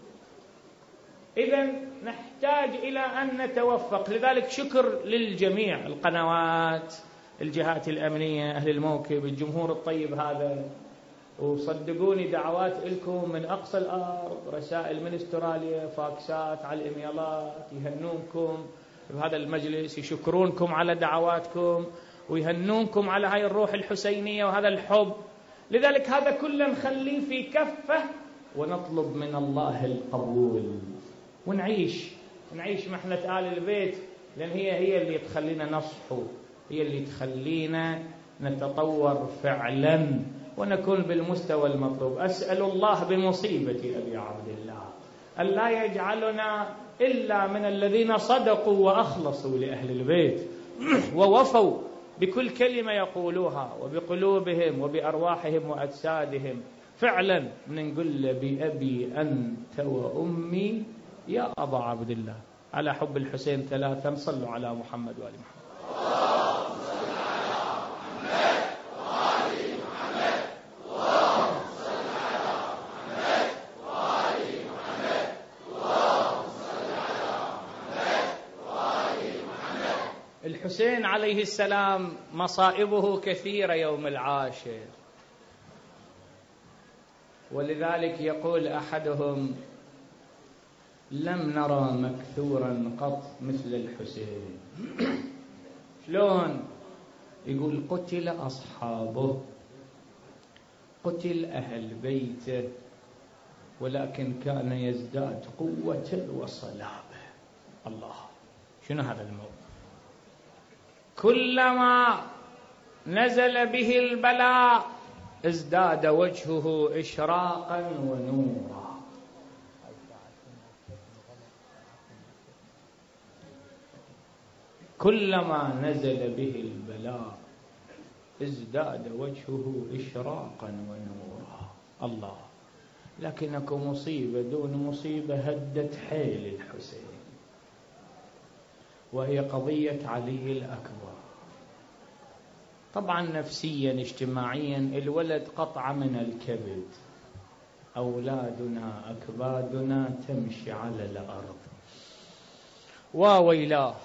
إذن نحتاج إلى أن نتوفق. لذلك شكر للجميع، القنوات، الجهات الأمنية، أهل الموكب، الجمهور الطيب هذا. وصدقوني دعوات لكم من أقصى الأرض، رسائل من استراليا، فاكسات على الإيميلات، يهنونكم بهذا المجلس، يشكرونكم على دعواتكم ويهنونكم على هاي الروح الحسينية وهذا الحب. لذلك هذا كله نخليه في كفة ونطلب من الله القبول، ونعيش نعيش محنة آل البيت، لأن هي هي اللي تخلينا نصحو، هي اللي تخلينا نتطور فعلا ونكون بالمستوى المطلوب. أسأل الله بمصيبة أبي عبد الله أن لا يجعلنا إلا من الذين صدقوا وأخلصوا لأهل البيت ووفوا بكل كلمة يقولوها، وبقلوبهم وبأرواحهم وأجسادهم. فعلا نقول بأبي أنت وأمي يا أبا عبد الله. على حب الحسين ثلاثا، صلوا على محمد وآل محمد. الحسين عليه السلام مصائبه كثيرة يوم العاشر، ولذلك يقول أحدهم: لم نرى مكثورا قط مثل الحسين. شلون؟ يقول: قتل أصحابه، قتل أهل بيته، ولكن كان يزداد قوة وصلابة. الله، شنو هذا الموضوع؟ كلما نزل به البلاء ازداد وجهه إشراقا ونورا. كلما نزل به البلاء ازداد وجهه إشراقا ونورا. الله، لكنك مصيبة دون مصيبة هدت حيل الحسين، وهي قضية علي الأكبر. طبعا نفسيا اجتماعيا الولد قطعة من الكبد، أولادنا أكبادنا تمشي على الأرض، وويلاه.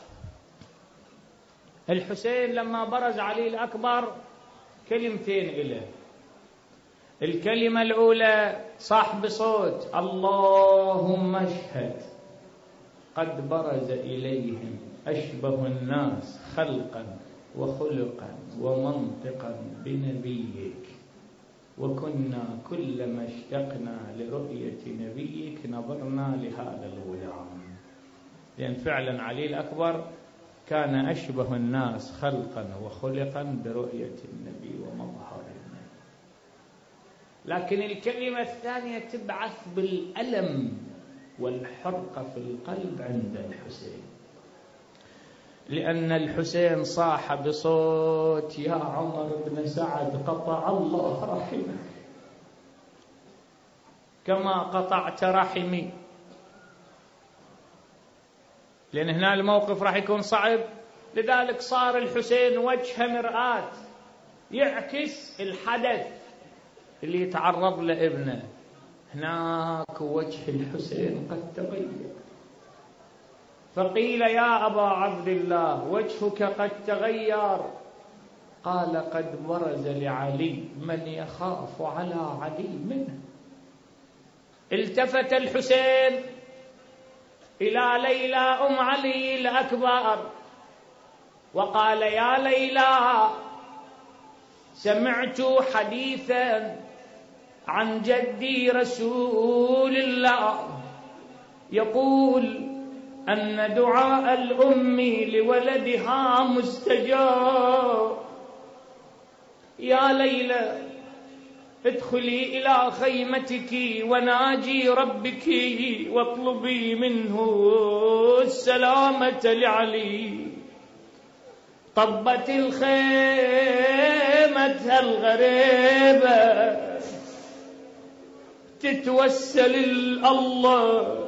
الحسين لما برز علي الأكبر كلمتين إله. الكلمة الأولى صاح بصوت: اللهم اشهد قد برز إليهم أشبه الناس خلقا وخلقا ومنطقا بنبيك، وكنا كلما اشتقنا لرؤية نبيك نظرنا لهذا الغلام. لأن فعلا علي الأكبر كان أشبه الناس خلقا وخلقا برؤية النبي ومظهر النبي. لكن الكلمة الثانية تبعث بالألم والحرقة في القلب عند الحسين، لأن الحسين صاح بصوت: يا عمر بن سعد، قطع الله رحمك كما قطعت رحمي. لأن هنا الموقف راح يكون صعب، لذلك صار الحسين وجه مرآة يعكس الحدث اللي يتعرض فقيل يا أبا عبد الله وجهك قد تغير. قال قد برز لعلي من يخاف على علي منه. التفت الحسين إلى ليلى أم علي الأكبر وقال يا ليلى سمعت حديثا عن جدي رسول الله يقول أن دعاء الأم لولدها مستجاب. يا ليلى ادخلي إلى خيمتك وناجي ربك واطلبي منه السلامة لعلي. طبت الخيمة الغريبة تتوسل الله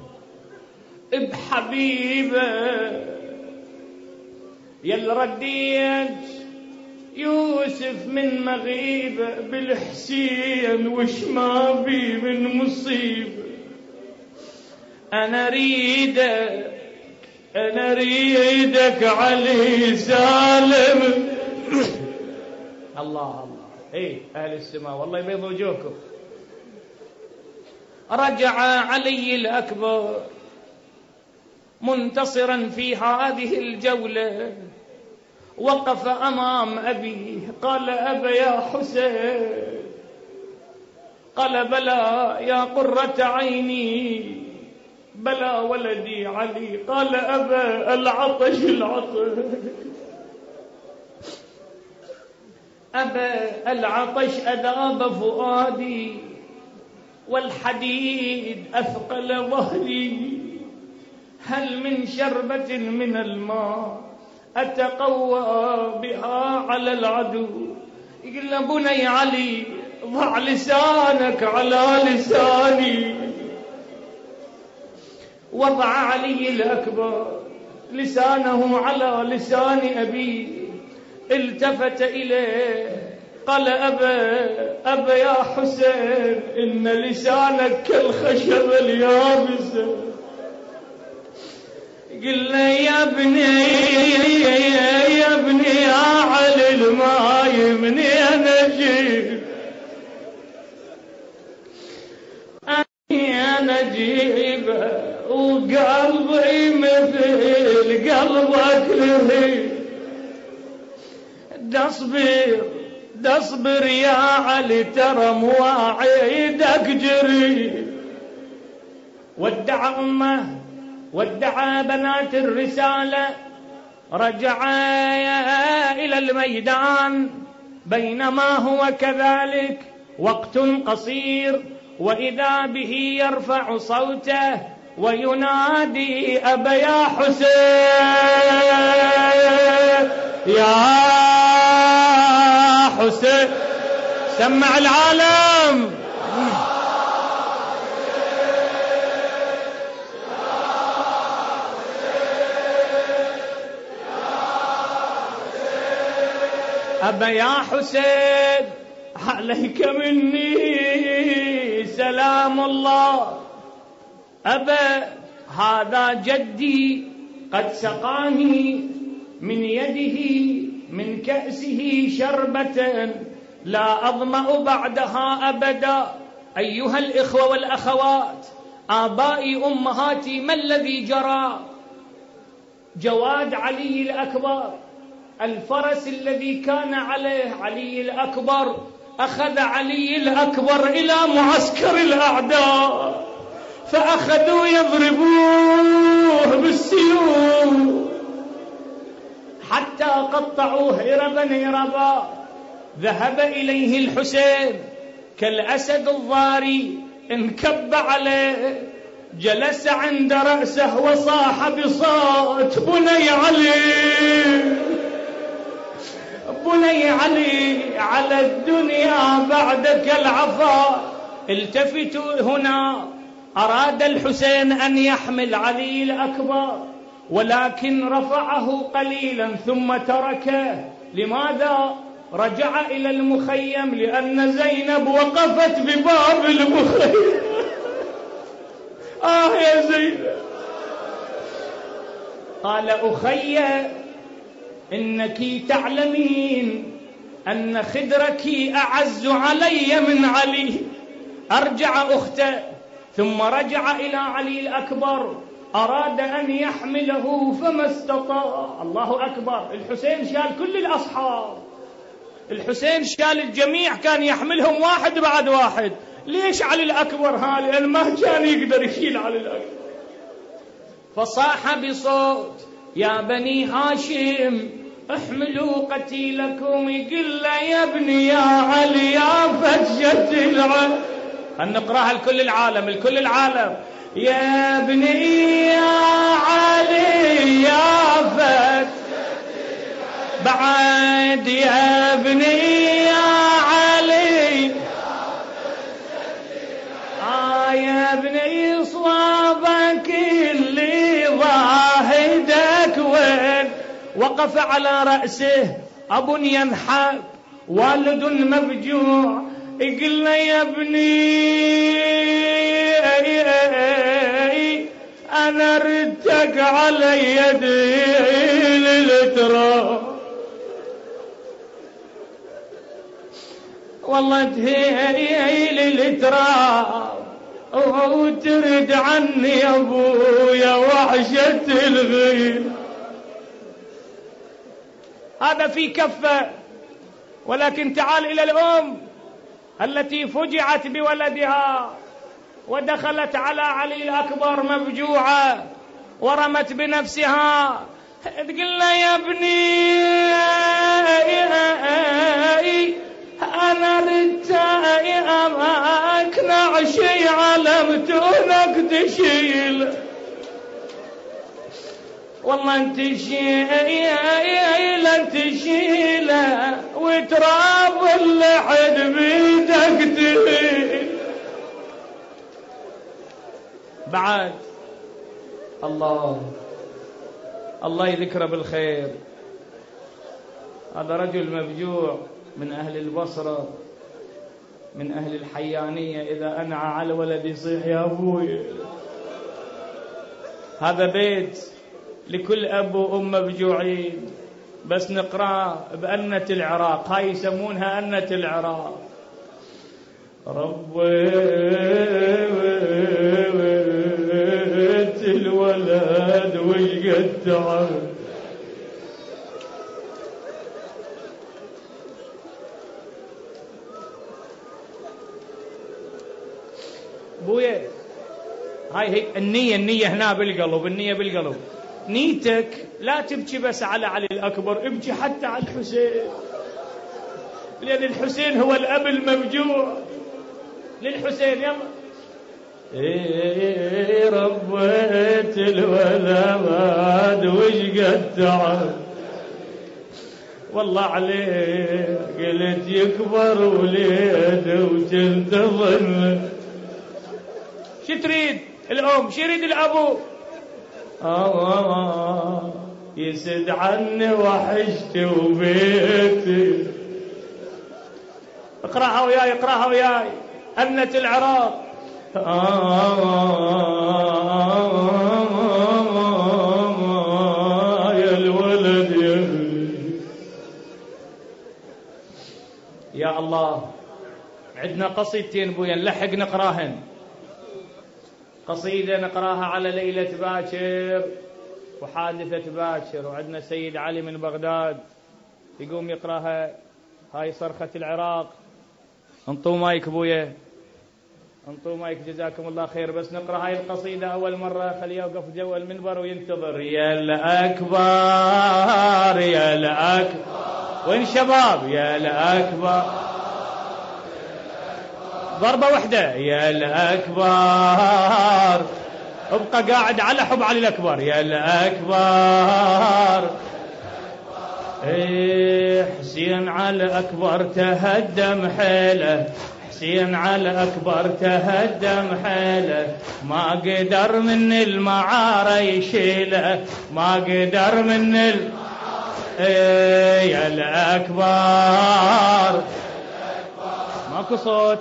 بحبيبه. يل رديت يوسف من مغيبة بالحسين وش ما بي من مصيبة. أنا ريدك أنا ريدك علي سالم. الله الله. إيه أهل السماء والله يبيض وجوهكم. رجع علي الأكبر منتصرا في هذه الجولة، وقف أمام أبيه قال أبا يا حسين. قال بلى يا قرة عيني بلى ولدي علي. قال أبا العطش العطش أبا العطش أذاب فؤادي والحديد أثقل ظهري. هل من شربة من الماء أتقوى بها على العدو. يقول له بني علي ضع لسانك على لساني. وضع علي الأكبر لسانه على لسان أبيه. التفت إليه قال أبا أبا يا حسين إن لسانك كالخشب اليابس. قل يا ابني يا ابني يا علي الماي منين اجيب. انا اجيبه وقلبي مثل قلبك لهي. تصبر تصبر يا علي ترى مواعيدك جري. ودع امه ودعا بنات الرسالة. رجعا إلى الميدان بينما هو كذلك وقت قصير وإذا به يرفع صوته وينادي أبا يا حسين يا حسين. سمع العالم. أبا يا حسين عليك مني سلام الله. أبا هذا جدي قد سقاني من يده من كأسه شربة لا أظمأ بعدها أبدا. أيها الإخوة والأخوات آبائي أمهاتي ما الذي جرى؟ جواد علي الأكبر الفرس الذي كان عليه علي الأكبر أخذ علي الأكبر إلى معسكر الأعداء فأخذوا يضربوه بالسيوف حتى قطعوه هربا هربا. ذهب إليه الحسين كالأسد الضاري انكب عليه جلس عند رأسه وصاح بصوت بني علي بني علي على الدنيا بعدك العفا. التفتوا هنا. أراد الحسين أن يحمل علي الأكبر ولكن رفعه قليلا ثم تركه. لماذا؟ رجع إلى المخيم لأن زينب وقفت بباب المخيم. آه يا زينب قال أخي إنك تعلمين أن خدرك أعز علي من علي. أرجع أخته ثم رجع إلى علي الأكبر، أراد أن يحمله فما استطاع. الله أكبر. الحسين شال كل الأصحاب، الحسين شال الجميع، كان يحملهم واحد بعد واحد. ليش علي الأكبر ها؟ لأن ما كان يقدر يشيل علي الأكبر. فصاح بصوت يا بني هاشم احملوا قتيلكم. يقول له يا ابني يا علي يا فتشة العين. هنقراها لكل العالم، لكل العالم. يا ابني يا علي يا فتشة بعد يا ابني يا علي آه يا ابني صوابك اللي ضاهدك وين. وقف على رأسه أب ينحب والد مفجوع. يقول له يا ابني أنا ردتك على يدي للتراب، والله تهيئ للتراب وترد عني يا ابويا وحشة الغير. هذا في كفة. ولكن تعال إلى الأم التي فجعت بولدها ودخلت على علي الأكبر مفجوعة ورمت بنفسها. تقول له يا ابني أنا ردت أماك شيء علمتونك تشيل، والله انت شيل انت شيله وتراب اللحد بيدك تهيل. بعد الله الله يذكره بالخير. هذا رجل مفجوع من أهل البصرة، من أهل الحيانية. إذا أنعى على ولد يصيح يا أبوي. هذا بيت لكل أب وأم مفجوعين. بس نقرأ بأنة العراق، هاي يسمونها أنة العراق. ربيت الولد وشقد تعب، بويا هاي هي النية. النية هنا بالقلب، النية بالقلب. نيتك لا تبكي بس على علي الأكبر، ابكي حتى على الحسين، لأن الحسين هو الأب المفجوع للحسين. يلا إيه ربيت الولد وشقد تعب، والله عليك قلت يكبر وليده وتنتظر. شو تريد الأم؟ شو يريد الأبو؟ آه يسد عني وحشتي وبيتي. اقرأها وياي، اقرأها وياي. أنة العراق. آه يا الولد يا يا الله. عندنا قصيدتين بويا نلحق نقراهن. قصيدة نقراها على ليلة باكر وحادثة باكر، وعندنا سيد علي من بغداد يقوم يقراها. هاي صرخة العراق. انطوا مايك بويا، انطوا مايك جزاكم الله خير. بس نقرأ هاي القصيدة أول مرة خليه يوقف جو المنبر وينتظر. يا الأكبر يا الأكبر. وين شباب؟ يا الأكبر. ضربة واحدة. يا الأكبر. ابقى قاعد على حب علي الأكبر. يا الأكبر. إيه حسين على أكبر تهدم حيله، حسين على أكبر تهدم حيله، ما قدر من المعارة يشيله، ما قدر من ال... إيه يا الأكبر. ماكو صوت.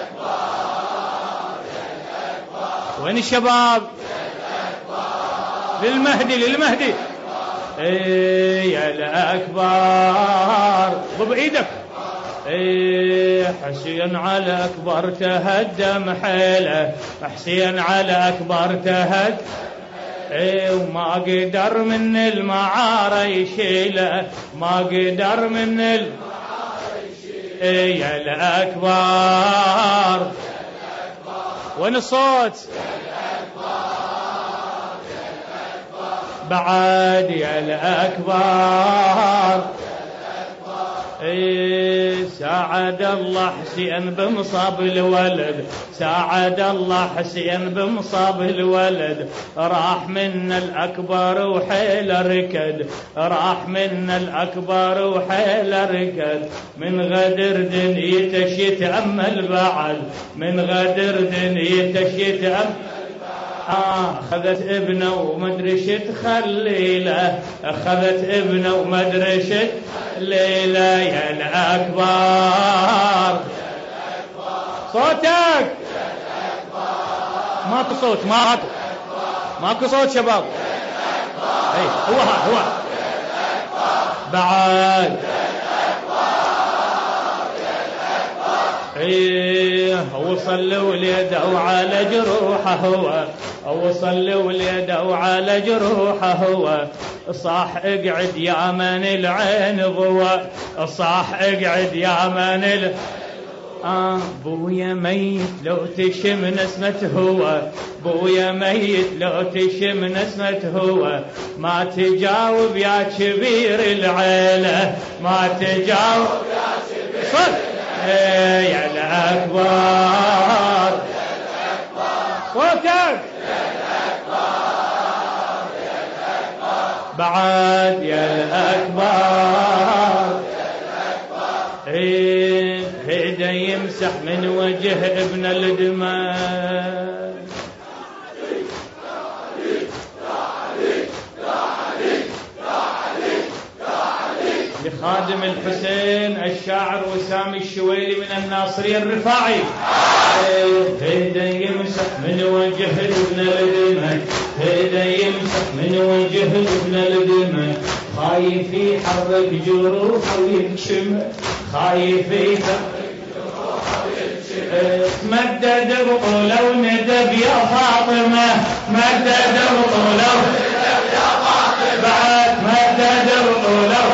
وين الشباب؟ للمهدي للمهدي. ايه يا الأكبر ضب ايدك. ايه حسين على أكبر تهدم حيله، حسين على أكبر تهد. ايه وما قدر من المعارة يشيله، ما قدر من المعارة يشيله. ايه يا الأكبر وين الصوت؟ بعد يا الأكبر. إيه ساعد الله حسين بمصاب الولد، ساعد الله حسين بمصاب الولد. راح من الأكبر وحيل ركد، راح من الأكبر وحيل ركد. من غدر دنيته يتأمل بعد، من غدر دنيته يتأمل. آه أخذت ابنه ومدري شو تخلي له، أخذت ابنه ومدري شو ليلة. يا الأكبر صوتك ماكو صوت، ماكو ماكو صوت شباب. اي هو هو بعد. ايه وصل وليده وعلى جروحه هو، وصل وليده وعلى جروحه هو. صاح اقعد يا من العين ضوى، صاح اقعد يا من ال... آه بويا ميت لو تشم نسمة هو، بويا ميت لو تشم نسمة هو. ما تجاوب يا كبير العيلة، ما تجاوب يا كبير العيلة. يا الأكبر صوتك بعد. يا الأكبر هيدا يمسح من وجه ابن الدماء. لخادم الحسين الشاعر وسام الشويلي من الناصرية الرفاعي. هيدا يمسح من وجه ابن الدماء، هيدا يمسح من وجه ابن الدماء. خايف يحرك جروحه ويكشم، خايف يحرك جروحه ويكشم. تمدد بطوله وندب يا فاطمة، مدد بطوله وندب يا فاطمة. بعد مدد بطوله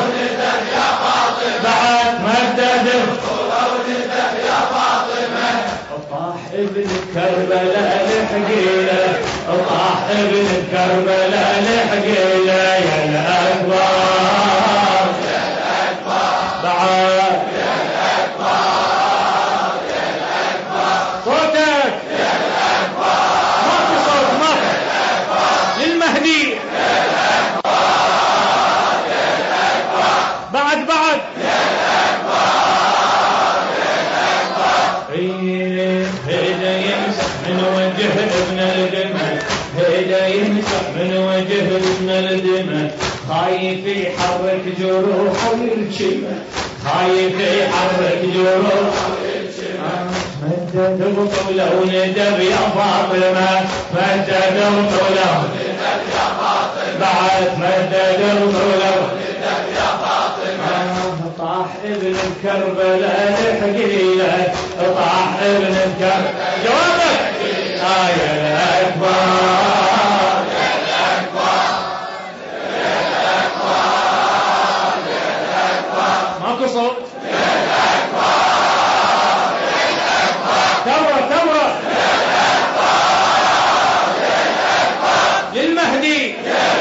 بعد مدد بطوله وندب يا فاطمة. طاح ابن كربلاء لحقيله، طاح ابن كربلاء لحقيله. يا الأكبر يا الأكبر بعد. يا الأكبر يا الأكبر صوتك يا الأكبر. ماكو صوت ماكو. للمهدي يا الأكبر يا الأكبر بعد بعد. يا الأكبر يا الأكبر. هيدا يمسح من وجه ابن الدماء، هيدا يمسح من وجه ابن الدماء. خايف يحرك جروحه ويرجم، خايف يحرك جروحه ويرجم. مدد بطوله وندب يا فاطمة، مدد بطوله وندب يا فاطمة. بعد مدد بطوله وندب يا فاطمة. طاح ابن كربلاء لحقيله، طاح ابن كربلاء. جوابك آه يا الأكبر يا الأكبر يا الأكبر يا الأكبر. ماكو صوت. يا الأكبر يا الأكبر. تمرة تمرة. يا الأكبر يا الأكبر. للمهدي. يا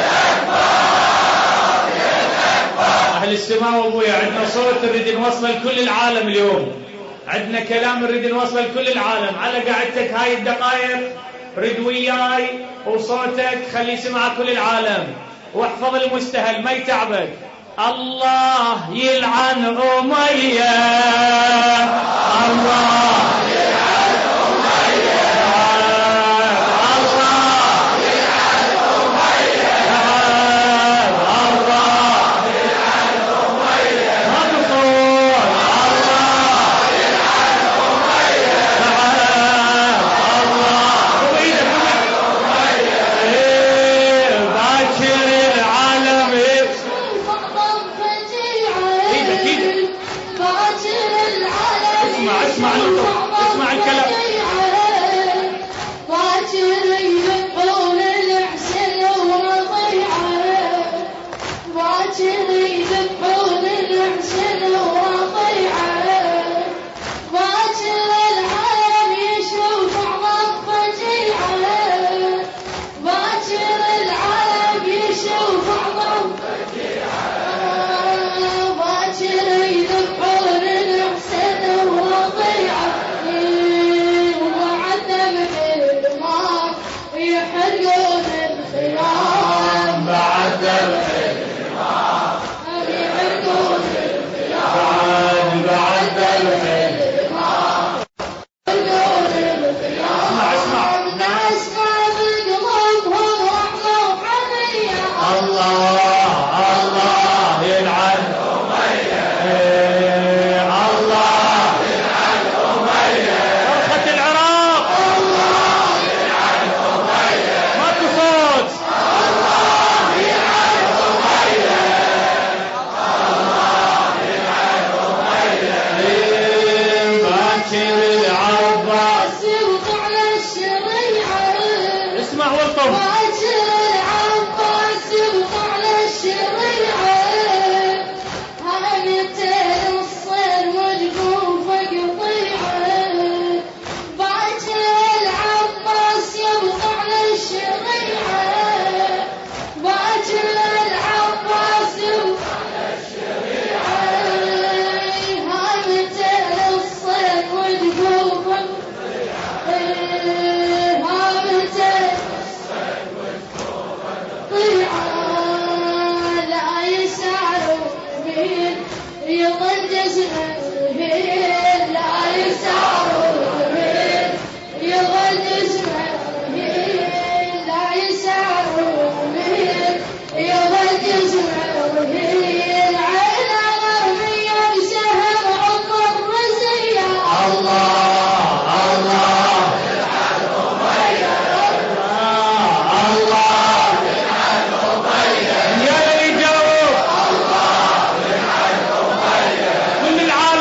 الأكبر يا الأكبر. أهل السماء وأبويا عندنا صوت نريد نوصله لكل العالم اليوم، عندنا كلام نريد نوصله لكل العالم. على قعدتك هاي الدقائق رد وياي وصوتك خلي يسمع كل العالم، واحفظ المستهل ما يتعبك. الله يلعن أمية، الله يلعن أمية، الله يلعن أمية، الله يلعن أمية. ما تصور. الله يلعن أمية، الله وبيدك أمية. اسمع اسمع الكلام. باكر يذبحون الحسن ورضيعه، باكر يذبحون الحسن ورضيعه، باكر العالم يشوف اعظم فجيعه، باكر العالم يشوف اعظم فجيعه، باكر يذبحون الحسن ورضيعه، وعدم بالماء يحرقون الخيام، بعد الخيام يحرقون بعد بعد الخيام. يحرقون الخيام. اسمع اسمع. ناس ما بقلوبهم رحمة وحنية. الله الله يلعن أمية، الله يلعن أمية، فرخة العراق، الله يلعن أمية، ماكو صوت، الله يلعن أمية، الله يلعن أمية، باكر العباس يوقع للشريعة. اسمع والطف. باكر العباس يوقع للشريعة. هانتين الصير مجفوفة قطيعة. باكر العباس يوقع للشريعة. باكر العباس يوقع للشريعة. هانتين الصير مجفوفة قطيعة. هانتين لا يسعر مين يظل جسمه، لا يسعر مين يظل جسمه، لا يسعر مين يظل جسمه، العين مرمية بسهم عمر الرزية. الله الله يلعن أمية، الله يلعن أمية، يا اللي يجاوب الله يلعن أمية، كل العالم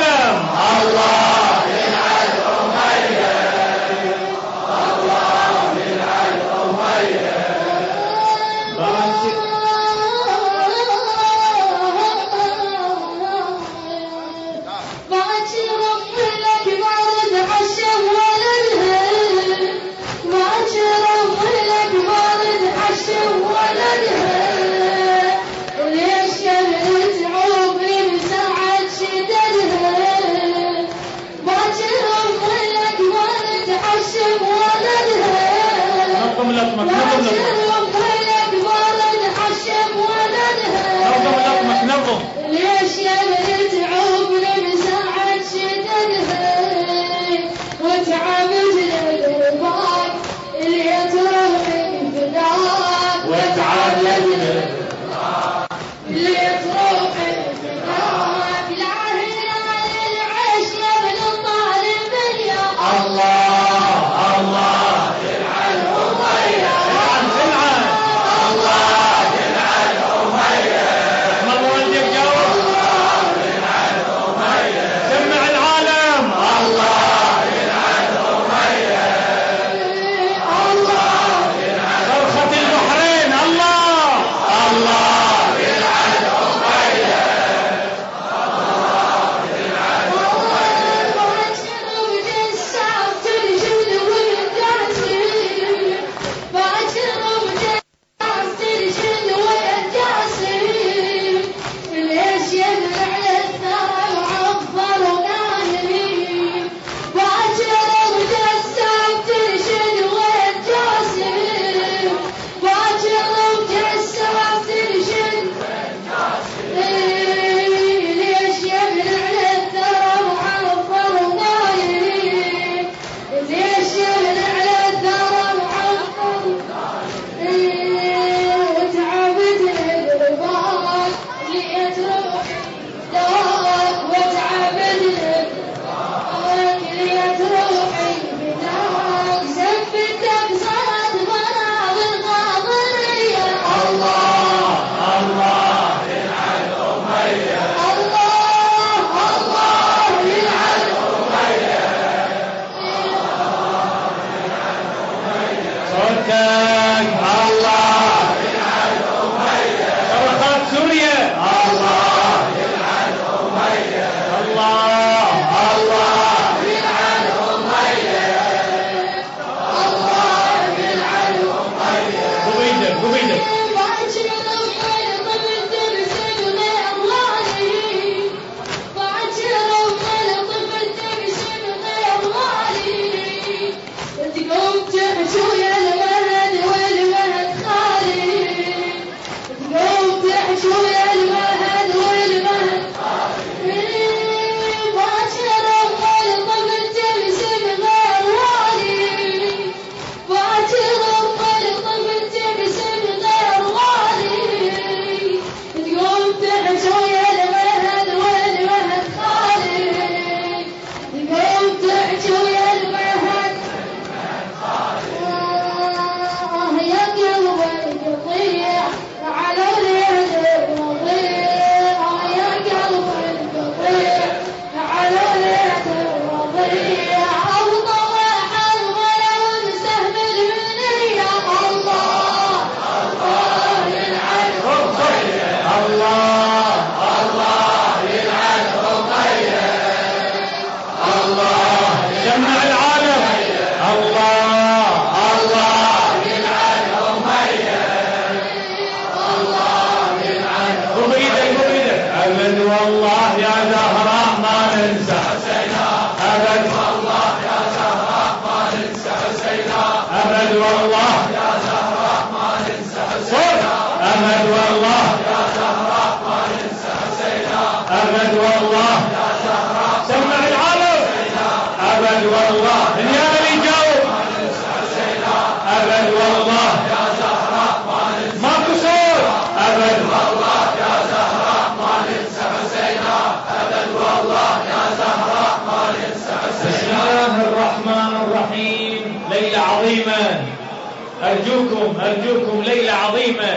والله يا زهراء ما ننسى حسينا أبد والله يا زهراء ما ننسى حسينا أبد والله يا زهراء ما ننسى حسينا أبد والله يا زهراء ما ننسى حسينا أبد والله يا زهراء سمع العالم أبد والله يا رجال ما ننسى حسينا أبد والله يا زهراء ما ننسى ما كسور أبد والله يا زهراء ما ننسى حسينا أبد والله يا زهراء ما ننسى حسينا. بسم الله الرحمن الرحيم. ليلة عظيمة أرجوكم أرجوكم ليلة عظيمة.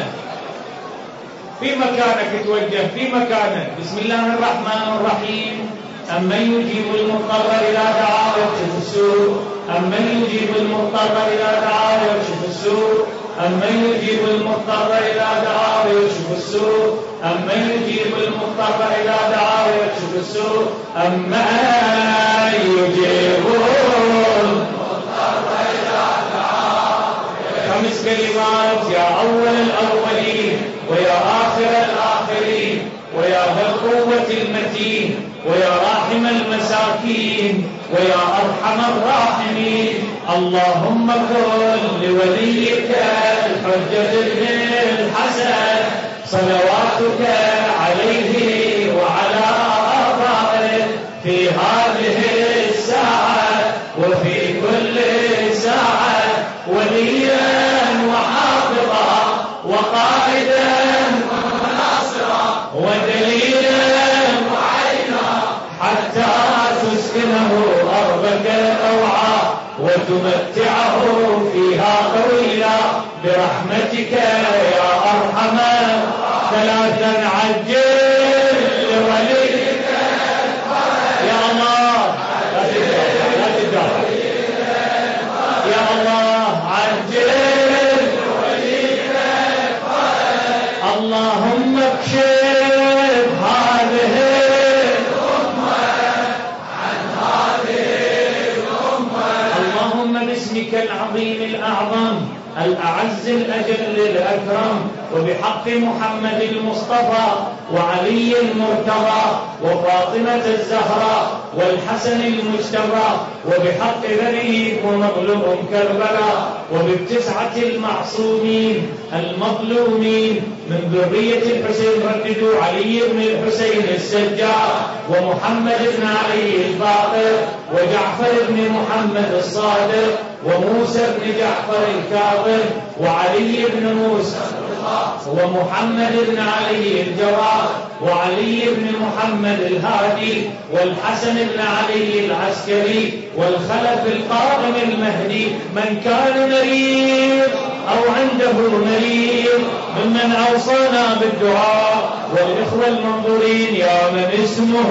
في مكانك توجه في مكانك. بسم الله الرحمن الرحيم. أمن يجيب المضطر إذا دعاه ويكشف السوء أمن يجيب المضطر إذا دعاه ويكشف السوء أمن يجيب المضطر إذا دعاه ويكشف السوء أمن يجيب المضطر إذا دعاه ويكشف السوء أمن يجيب المضطر إذا دعاه. خمس كلمات. يا أول الأولين ويا آخر الآخرين ويا ذا القوة المتين ويا راحم المساكين ويا أرحم الراحمين. اللهم كن لوليك الحجة بن الحسن صلواتك عليه وعلى آبائه في هذه الساعة وفي كل ساعة وليا وحافظا وقائدا وناصرا ودليلا وعينا حتى تسكنه أرضك الأوعى وتمتعه فيها طويلا برحمتك يا أرحم. ثلاثا عجل لوليك يا الله لا تدافع يا الله عجل لوليك اللهم اكشف هذه باسمك العظيم الأعظم الأعز الأجل الأكرم وبحق محمد المصطفى وعلي المرتضى وفاطمة الزهراء والحسن المجتبى وبحق ذريهم ومظلوم كربلاء وبالتسعة المعصومين المظلومين من ذرية الحسين رددوا علي بن الحسين السجار ومحمد بن علي الباقر وجعفر بن محمد الصادق وموسى بن جعفر الكاظم وعلي بن موسى ومحمد بن علي الجواد وعلي بن محمد الهادي والحسن بن علي العسكري والخلف القائم المهدي من كان مريض أو عنده مريض ممن أوصانا بالدعاء والإخوة المنظورين يا من اسمه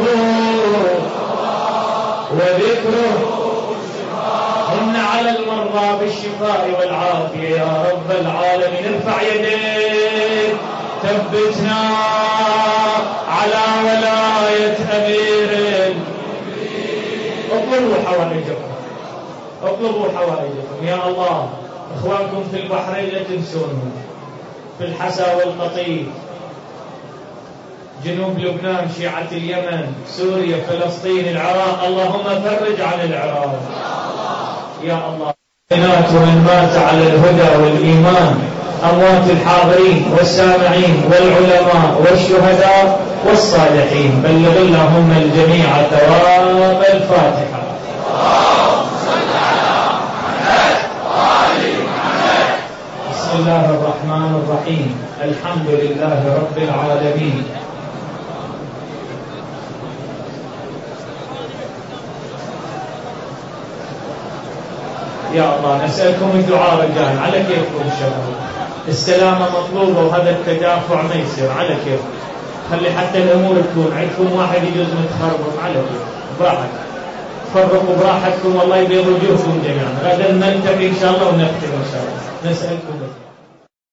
وذكره إن على المرضى بالشفاء والعافية يا رب العالمين. ارفع يديك ثبتنا على ولاية أمير المؤمنين. اطلبوا حوائجكم اطلبوا حوائجكم يا الله. إخوانكم في البحرين لا تنسونهم في الحسا والقطيف جنوب لبنان شيعة اليمن سوريا فلسطين العراق اللهم فرج عن العراق يا الله. ومن مات على الهدى والإيمان أموات الحاضرين والسامعين والعلماء والشهداء والصالحين بلغ اللهم الجميع ثواب الفاتحة. بسم الله الرحمن الرحيم. الحمد لله رب العالمين. يا الله نسألكم الدعاء رجاء على كيفكم إن شاء الله. السلامة مطلوبة وهذا التدافع ما يصير على كيف. خلي حتى الأمور تكون عندكم واحد يجوز متخربط على كيف براحتك. فرقوا براحتكم والله يبيض وجوهكم جميعا. غدا نلتقي إن شاء الله ونختم إن شاء الله. نسألكم